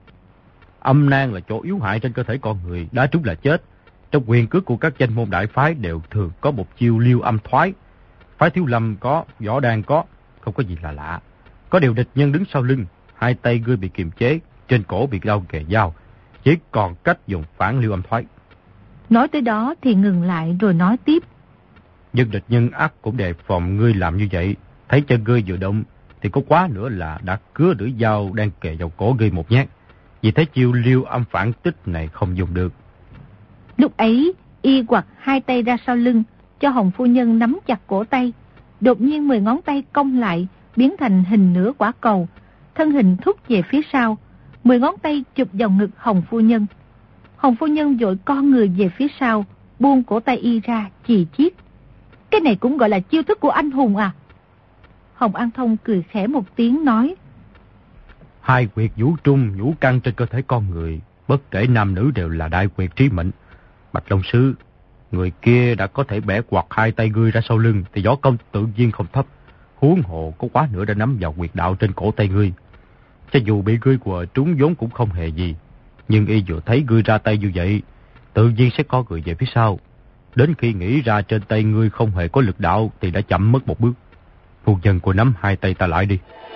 Âm nan là chỗ yếu hại trên cơ thể con người, đá trúng là chết. Trong quyền cước của các danh môn đại phái đều thường có một chiêu liêu âm thoái. Phái Thiếu Lâm có, Võ Đan có, không có gì là lạ. Có điều địch nhân đứng sau lưng, hai tay ngươi bị kiềm chế, trên cổ bị đau kề dao, chỉ còn cách dùng phản liêu âm thoái. Nói tới đó thì ngừng lại rồi nói tiếp: Nhưng địch nhân ắt cũng đề phòng ngươi làm như vậy. Thấy chân ngươi vừa động thì có quá nữa là đã cứa lưỡi dao đang kề vào cổ ngươi một nhát. Vì thế chiêu liêu âm phản tích này không dùng được. Lúc ấy y quặt hai tay ra sau lưng, cho Hồng phu nhân nắm chặt cổ tay. Đột nhiên mười ngón tay cong lại, biến thành hình nửa quả cầu, thân hình thúc về phía sau. Mười ngón tay chụp vào ngực Hồng phu nhân. Hồng phu nhân vội co người về phía sau, buông cổ tay y ra, chì chiết: Cái này cũng gọi là chiêu thức của anh hùng à? Hồng An Thông cười khẽ một tiếng nói: Hai huyệt vũ trung, vũ căn trên cơ thể con người, bất kể nam nữ đều là đại huyệt trí mệnh. Bạch Long Sứ, người kia đã có thể bẻ quạt hai tay ngươi ra sau lưng thì võ công tự nhiên không thấp. Huống hồ có quá nữa đã nắm vào huyệt đạo trên cổ tay ngươi. Cho dù bị ngươi quờ trúng vốn cũng không hề gì. Nhưng y vừa thấy ngươi ra tay như vậy, tự nhiên sẽ có người về phía sau. Đến khi nghĩ ra trên tay ngươi không hề có lực đạo thì đã chậm mất một bước. Phu nhân cô nắm hai tay ta lại đi.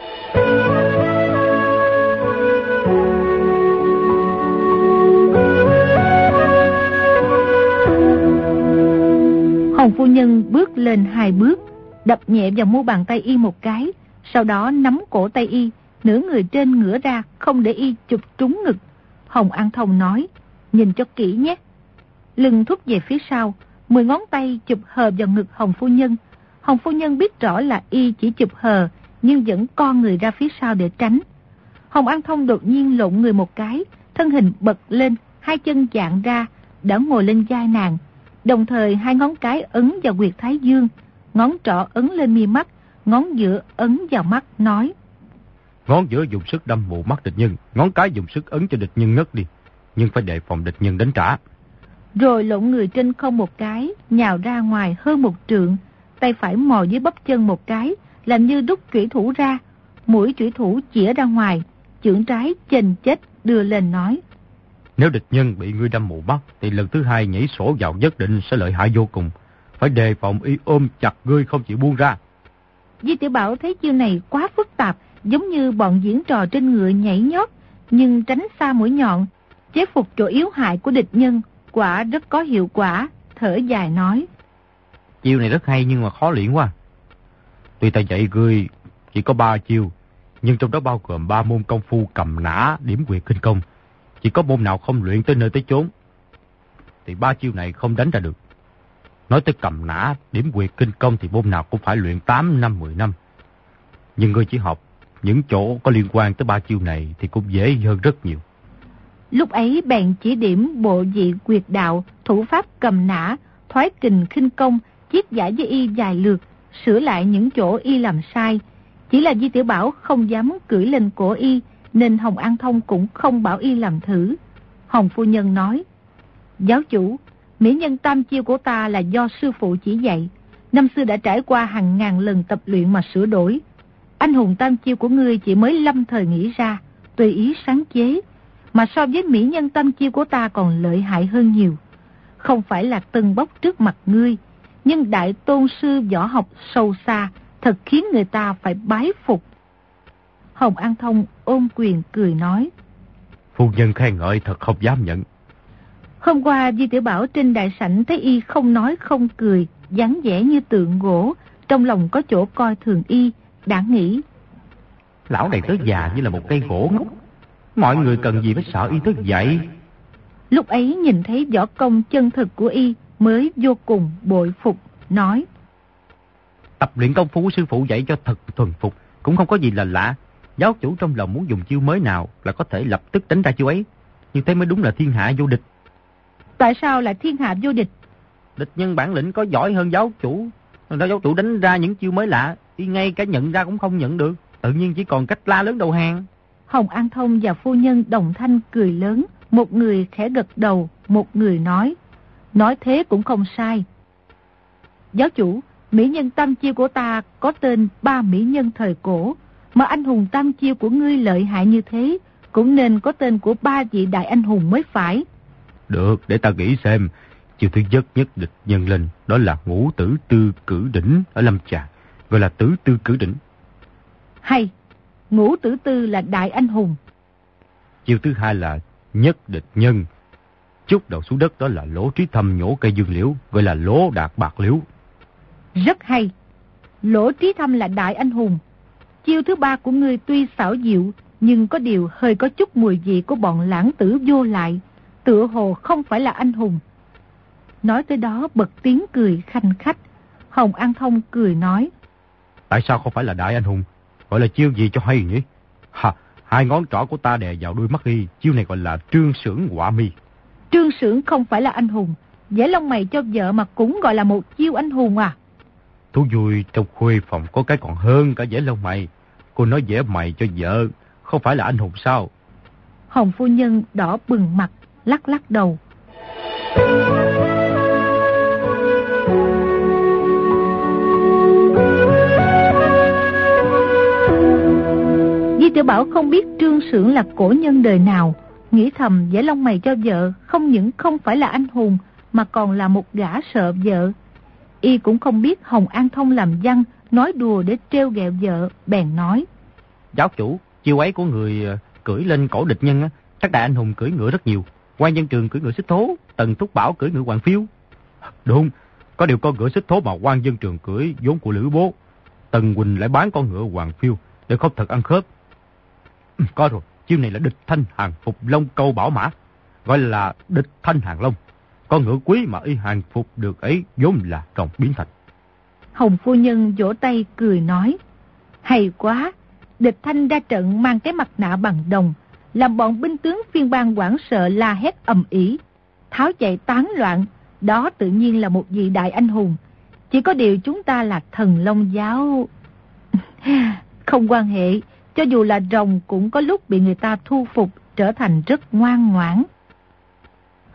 Hồng phu nhân bước lên hai bước, đập nhẹ vào mu bàn tay y một cái, sau đó nắm cổ tay y, nửa người trên ngửa ra, không để y chụp trúng ngực. Hồng An Thông nói: Nhìn cho kỹ nhé. Lưng thúc về phía sau, mười ngón tay chụp hờ vào ngực Hồng phu nhân. Hồng phu nhân biết rõ là y chỉ chụp hờ, nhưng vẫn co người ra phía sau để tránh. Hồng An Thông đột nhiên lộn người một cái, thân hình bật lên, hai chân dạn ra, đã ngồi lên vai nàng. Đồng thời hai ngón cái ấn vào huyệt thái dương, ngón trỏ ấn lên mi mắt, ngón giữa ấn vào mắt, nói: Ngón giữa dùng sức đâm mù mắt địch nhân, ngón cái dùng sức ấn cho địch nhân ngất đi. nhưng phải đề phòng địch nhân đánh trả. Rồi lộn người trên không một cái, nhào ra ngoài hơn một trượng, tay phải mò dưới bắp chân một cái, làm như rút chủy thủ ra, mũi chủy thủ chĩa ra ngoài, chưởng trái chênh chết đưa lên nói: Nếu địch nhân bị ngươi đâm mù mắt, thì lần thứ hai nhảy sổ vào nhất định sẽ lợi hại vô cùng. Phải đề phòng y ôm chặt ngươi không chịu buông ra. Di Tiểu Bảo thấy chiêu này quá phức tạp, giống như bọn diễn trò trên ngựa nhảy nhót, nhưng tránh xa mũi nhọn, chế phục chỗ yếu hại của địch nhân, quả rất có hiệu quả, thở dài nói: Chiêu này rất hay nhưng mà khó luyện quá. Tuy ta dạy ngươi chỉ có ba chiêu, nhưng trong đó bao gồm ba môn công phu cầm nã, điểm quyệt, kinh công. Chỉ có môn nào không luyện tới nơi tới chốn, thì ba chiêu này không đánh ra được. Nói tới cầm nã, điểm quyệt, kinh công thì môn nào cũng phải luyện tám năm, mười năm. Nhưng ngươi chỉ học những chỗ có liên quan tới ba chiêu này thì cũng dễ hơn rất nhiều. Lúc ấy bèn chỉ điểm bộ dị quyệt đạo, thủ pháp cầm nã, thoái kình khinh công, chiết giải với y vài lượt, sửa lại những chỗ y làm sai. Chỉ là Di Tiểu Bảo không dám cưỡi lên cổ y, nên Hồng An Thông cũng không bảo y làm thử. Hồng phu nhân nói: Giáo chủ, mỹ nhân tam chiêu của ta là do sư phụ chỉ dạy, năm xưa đã trải qua hàng ngàn lần tập luyện mà sửa đổi. Anh hùng tam chiêu của ngươi chỉ mới lâm thời nghĩ ra, tùy ý sáng chế, mà so với mỹ nhân tam chiêu của ta còn lợi hại hơn nhiều. Không phải là tâng bốc trước mặt ngươi, nhưng đại tôn sư võ học sâu xa, thật khiến người ta phải bái phục. Hồng An Thông ôm quyền cười nói: Phu nhân khen ngợi thật không dám nhận. Hôm qua Di Tiểu Bảo trên đại sảnh thấy y không nói không cười, dáng vẻ như tượng gỗ, trong lòng có chỗ coi thường y, đã nghĩ: Lão này tới già như là một cây gỗ ngốc, mọi người cần gì phải sợ y tới vậy. Lúc ấy nhìn thấy võ công chân thực của y mới vô cùng bội phục, nói: Tập luyện công phu của sư phụ dạy cho thật thuần phục, cũng không có gì là lạ. Giáo chủ trong lòng muốn dùng chiêu mới nào là có thể lập tức đánh ra chiêu ấy, như thế mới đúng là thiên hạ vô địch. Tại sao lại thiên hạ vô địch? Địch nhân bản lĩnh có giỏi hơn giáo chủ, giáo chủ đánh ra những chiêu mới lạ, y ngay cả nhận ra cũng không nhận được, tự nhiên chỉ còn cách la lớn đầu hàng. Hồng An Thông và phu nhân đồng thanh cười lớn, một người khẽ gật đầu, một người nói: Nói thế cũng không sai. Giáo chủ, mỹ nhân tam chiêu của ta có tên ba mỹ nhân thời cổ, mà anh hùng tam chiêu của ngươi lợi hại như thế, cũng nên có tên của ba vị đại anh hùng mới phải. Được, để ta nghĩ xem. Chiêu thứ nhất nhất địch nhân lên, đó là ngũ tử tư cử đỉnh ở Lâm Trà, gọi là tử tư cử đỉnh. Hay, ngũ tử tư là đại anh hùng. Chiêu thứ hai là nhất địch nhân, chút đầu xuống đất, đó là lỗ trí thâm nhổ cây dương liễu, gọi là lỗ đạt bạc liễu. Rất hay, lỗ trí thâm là đại anh hùng. Chiêu thứ ba của ngươi tuy xảo diệu, nhưng có điều hơi có chút mùi vị của bọn lãng tử vô lại, tựa hồ không phải là anh hùng. Nói tới đó bật tiếng cười khanh khách. Hồng An Thông cười nói: Tại sao không phải là đại anh hùng? Gọi là chiêu gì cho hay nhỉ? Ha, hai ngón trỏ của ta đè vào đuôi mắt y, chiêu này gọi là trương xưởng họa mi. Trương xưởng không phải là anh hùng, vẽ lông mày cho vợ mà cũng gọi là một chiêu anh hùng à? Thú vui trong khuê phòng có cái còn hơn cả vẽ lông mày. Cô nói vẽ mày cho vợ, không phải là anh hùng sao? Hồng phu nhân đỏ bừng mặt, lắc lắc đầu. Di Tiểu Bảo không biết Trương Xưởng là cổ nhân đời nào, nghĩ thầm vẽ lông mày cho vợ không những không phải là anh hùng, mà còn là một gã sợ vợ. Y cũng không biết Hồng An Thông làm văn, nói đùa để trêu ghẹo vợ, bèn nói: Giáo chủ, chiêu ấy của người cưỡi lên cổ địch nhân, các đại anh hùng cưỡi ngựa rất nhiều. Quan Nhân Trường cưỡi ngựa xích thố, Tần Thúc Bảo cưỡi ngựa Hoàng Phiêu. Đúng, có điều con ngựa xích thố mà Quan Dân Trường cưỡi vốn của Lữ Bố, Tần Quỳnh lại bán con ngựa Hoàng Phiêu để không thật ăn khớp. Có rồi, chiêu này là địch thanh hàng phục long câu bảo mã, gọi là địch thanh hàng long. Con ngựa quý mà y hàng phục được ấy vốn là rồng biến thành. Hồng phu nhân vỗ tay cười nói: Hay quá, địch thanh ra trận mang cái mặt nạ bằng đồng, làm bọn binh tướng phiên bang hoảng sợ la hét ầm ĩ, tháo chạy tán loạn, đó tự nhiên là một vị đại anh hùng. Chỉ có điều chúng ta là Thần Long giáo. Không quan hệ, cho dù là rồng cũng có lúc bị người ta thu phục, trở thành rất ngoan ngoãn.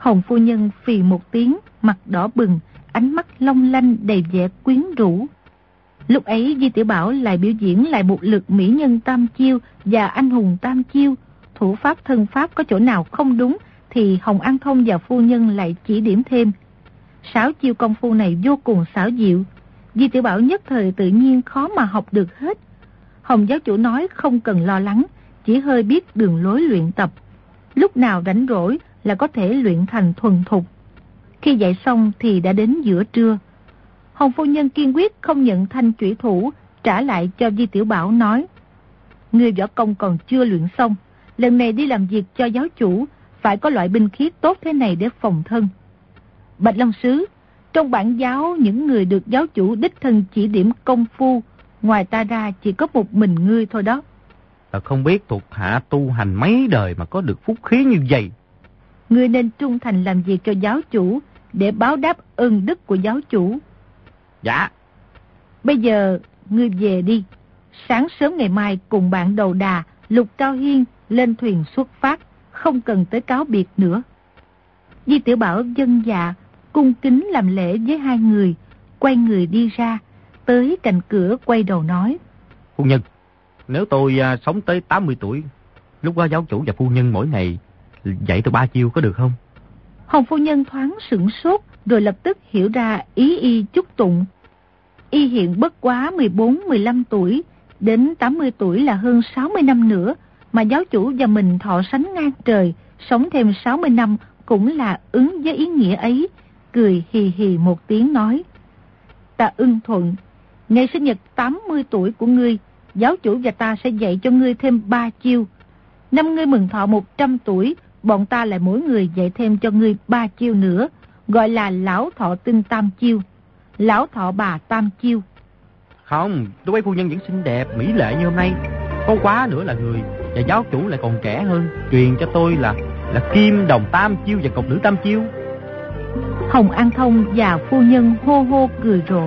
Hồng phu nhân phì một tiếng, mặt đỏ bừng, ánh mắt long lanh đầy vẻ quyến rũ. Lúc ấy Di Tiểu Bảo lại biểu diễn lại một lượt mỹ nhân tam chiêu và anh hùng tam chiêu. Thủ pháp thân pháp có chỗ nào không đúng thì Hồng An Thông và phu nhân lại chỉ điểm thêm. Sáu chiêu công phu này vô cùng xảo diệu, Di Tiểu Bảo nhất thời tự nhiên khó mà học được hết. Hồng giáo chủ nói không cần lo lắng, chỉ hơi biết đường lối luyện tập. Lúc nào rảnh rỗi là có thể luyện thành thuần thục. Khi dạy xong thì đã đến giữa trưa. Hồng phu nhân kiên quyết không nhận thanh chủy thủ, trả lại cho Di Tiểu Bảo nói: Người võ công còn chưa luyện xong, lần này đi làm việc cho giáo chủ, phải có loại binh khí tốt thế này để phòng thân. Bạch Long Sứ, trong bản giáo những người được giáo chủ đích thân chỉ điểm công phu, ngoài ta ra chỉ có một mình ngươi thôi đó. Ta không biết thuộc hạ tu hành mấy đời mà có được phúc khí như vậy. Ngươi nên trung thành làm việc cho giáo chủ, để báo đáp ơn đức của giáo chủ. Dạ. Bây giờ ngươi về đi. Sáng sớm ngày mai cùng bạn đầu đà Lục Cao Hiên lên thuyền xuất phát, không cần tới cáo biệt nữa. Di Tiểu Bảo vâng dạ, cung kính làm lễ với hai người, quay người đi ra, tới cạnh cửa quay đầu nói: Phu nhân, nếu tôi à, sống tới tám mươi tuổi, lúc đó giáo chủ và phu nhân mỗi ngày dạy tôi ba chiêu có được không? Hồng phu nhân thoáng sửng sốt, rồi lập tức hiểu ra ý y chúc tụng. Y hiện bất quá mười bốn mười lăm tuổi, đến tám mươi tuổi là hơn sáu mươi năm nữa, mà giáo chủ và mình thọ sánh ngang trời, sống thêm sáu mươi năm cũng là ứng với ý nghĩa ấy. Cười hì hì một tiếng nói: Ta ưng thuận. Ngày sinh nhật tám mươi tuổi của ngươi, giáo chủ và ta sẽ dạy cho ngươi thêm ba chiêu. Năm ngươi mừng thọ một trăm tuổi, bọn ta lại mỗi người dạy thêm cho ngươi ba chiêu nữa, gọi là lão thọ tinh tam chiêu, lão thọ bà tam chiêu. Không, tôi thấy phu nhân vẫn xinh đẹp, mỹ lệ như hôm nay. Có quá nữa là người, và giáo chủ lại còn trẻ hơn, truyền cho tôi là là kim đồng tam chiêu và cộc nữ tam chiêu. Hồng An Thông và phu nhân hô hô cười rộ.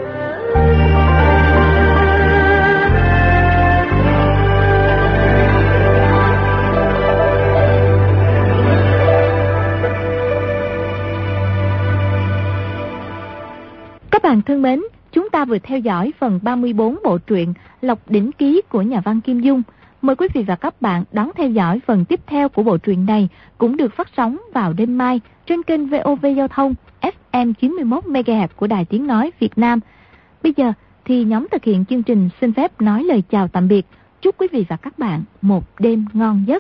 Các bạn thân mến, chúng ta vừa theo dõi phần ba mươi bốn bộ truyện Lộc Đỉnh Ký của nhà văn Kim Dung. Mời quý vị và các bạn đón theo dõi phần tiếp theo của bộ truyện này, cũng được phát sóng vào đêm mai trên kênh vê o vê Giao thông ép em chín mươi mốt mê ga héc của Đài Tiếng Nói Việt Nam. Bây giờ thì nhóm thực hiện chương trình xin phép nói lời chào tạm biệt. Chúc quý vị và các bạn một đêm ngon giấc.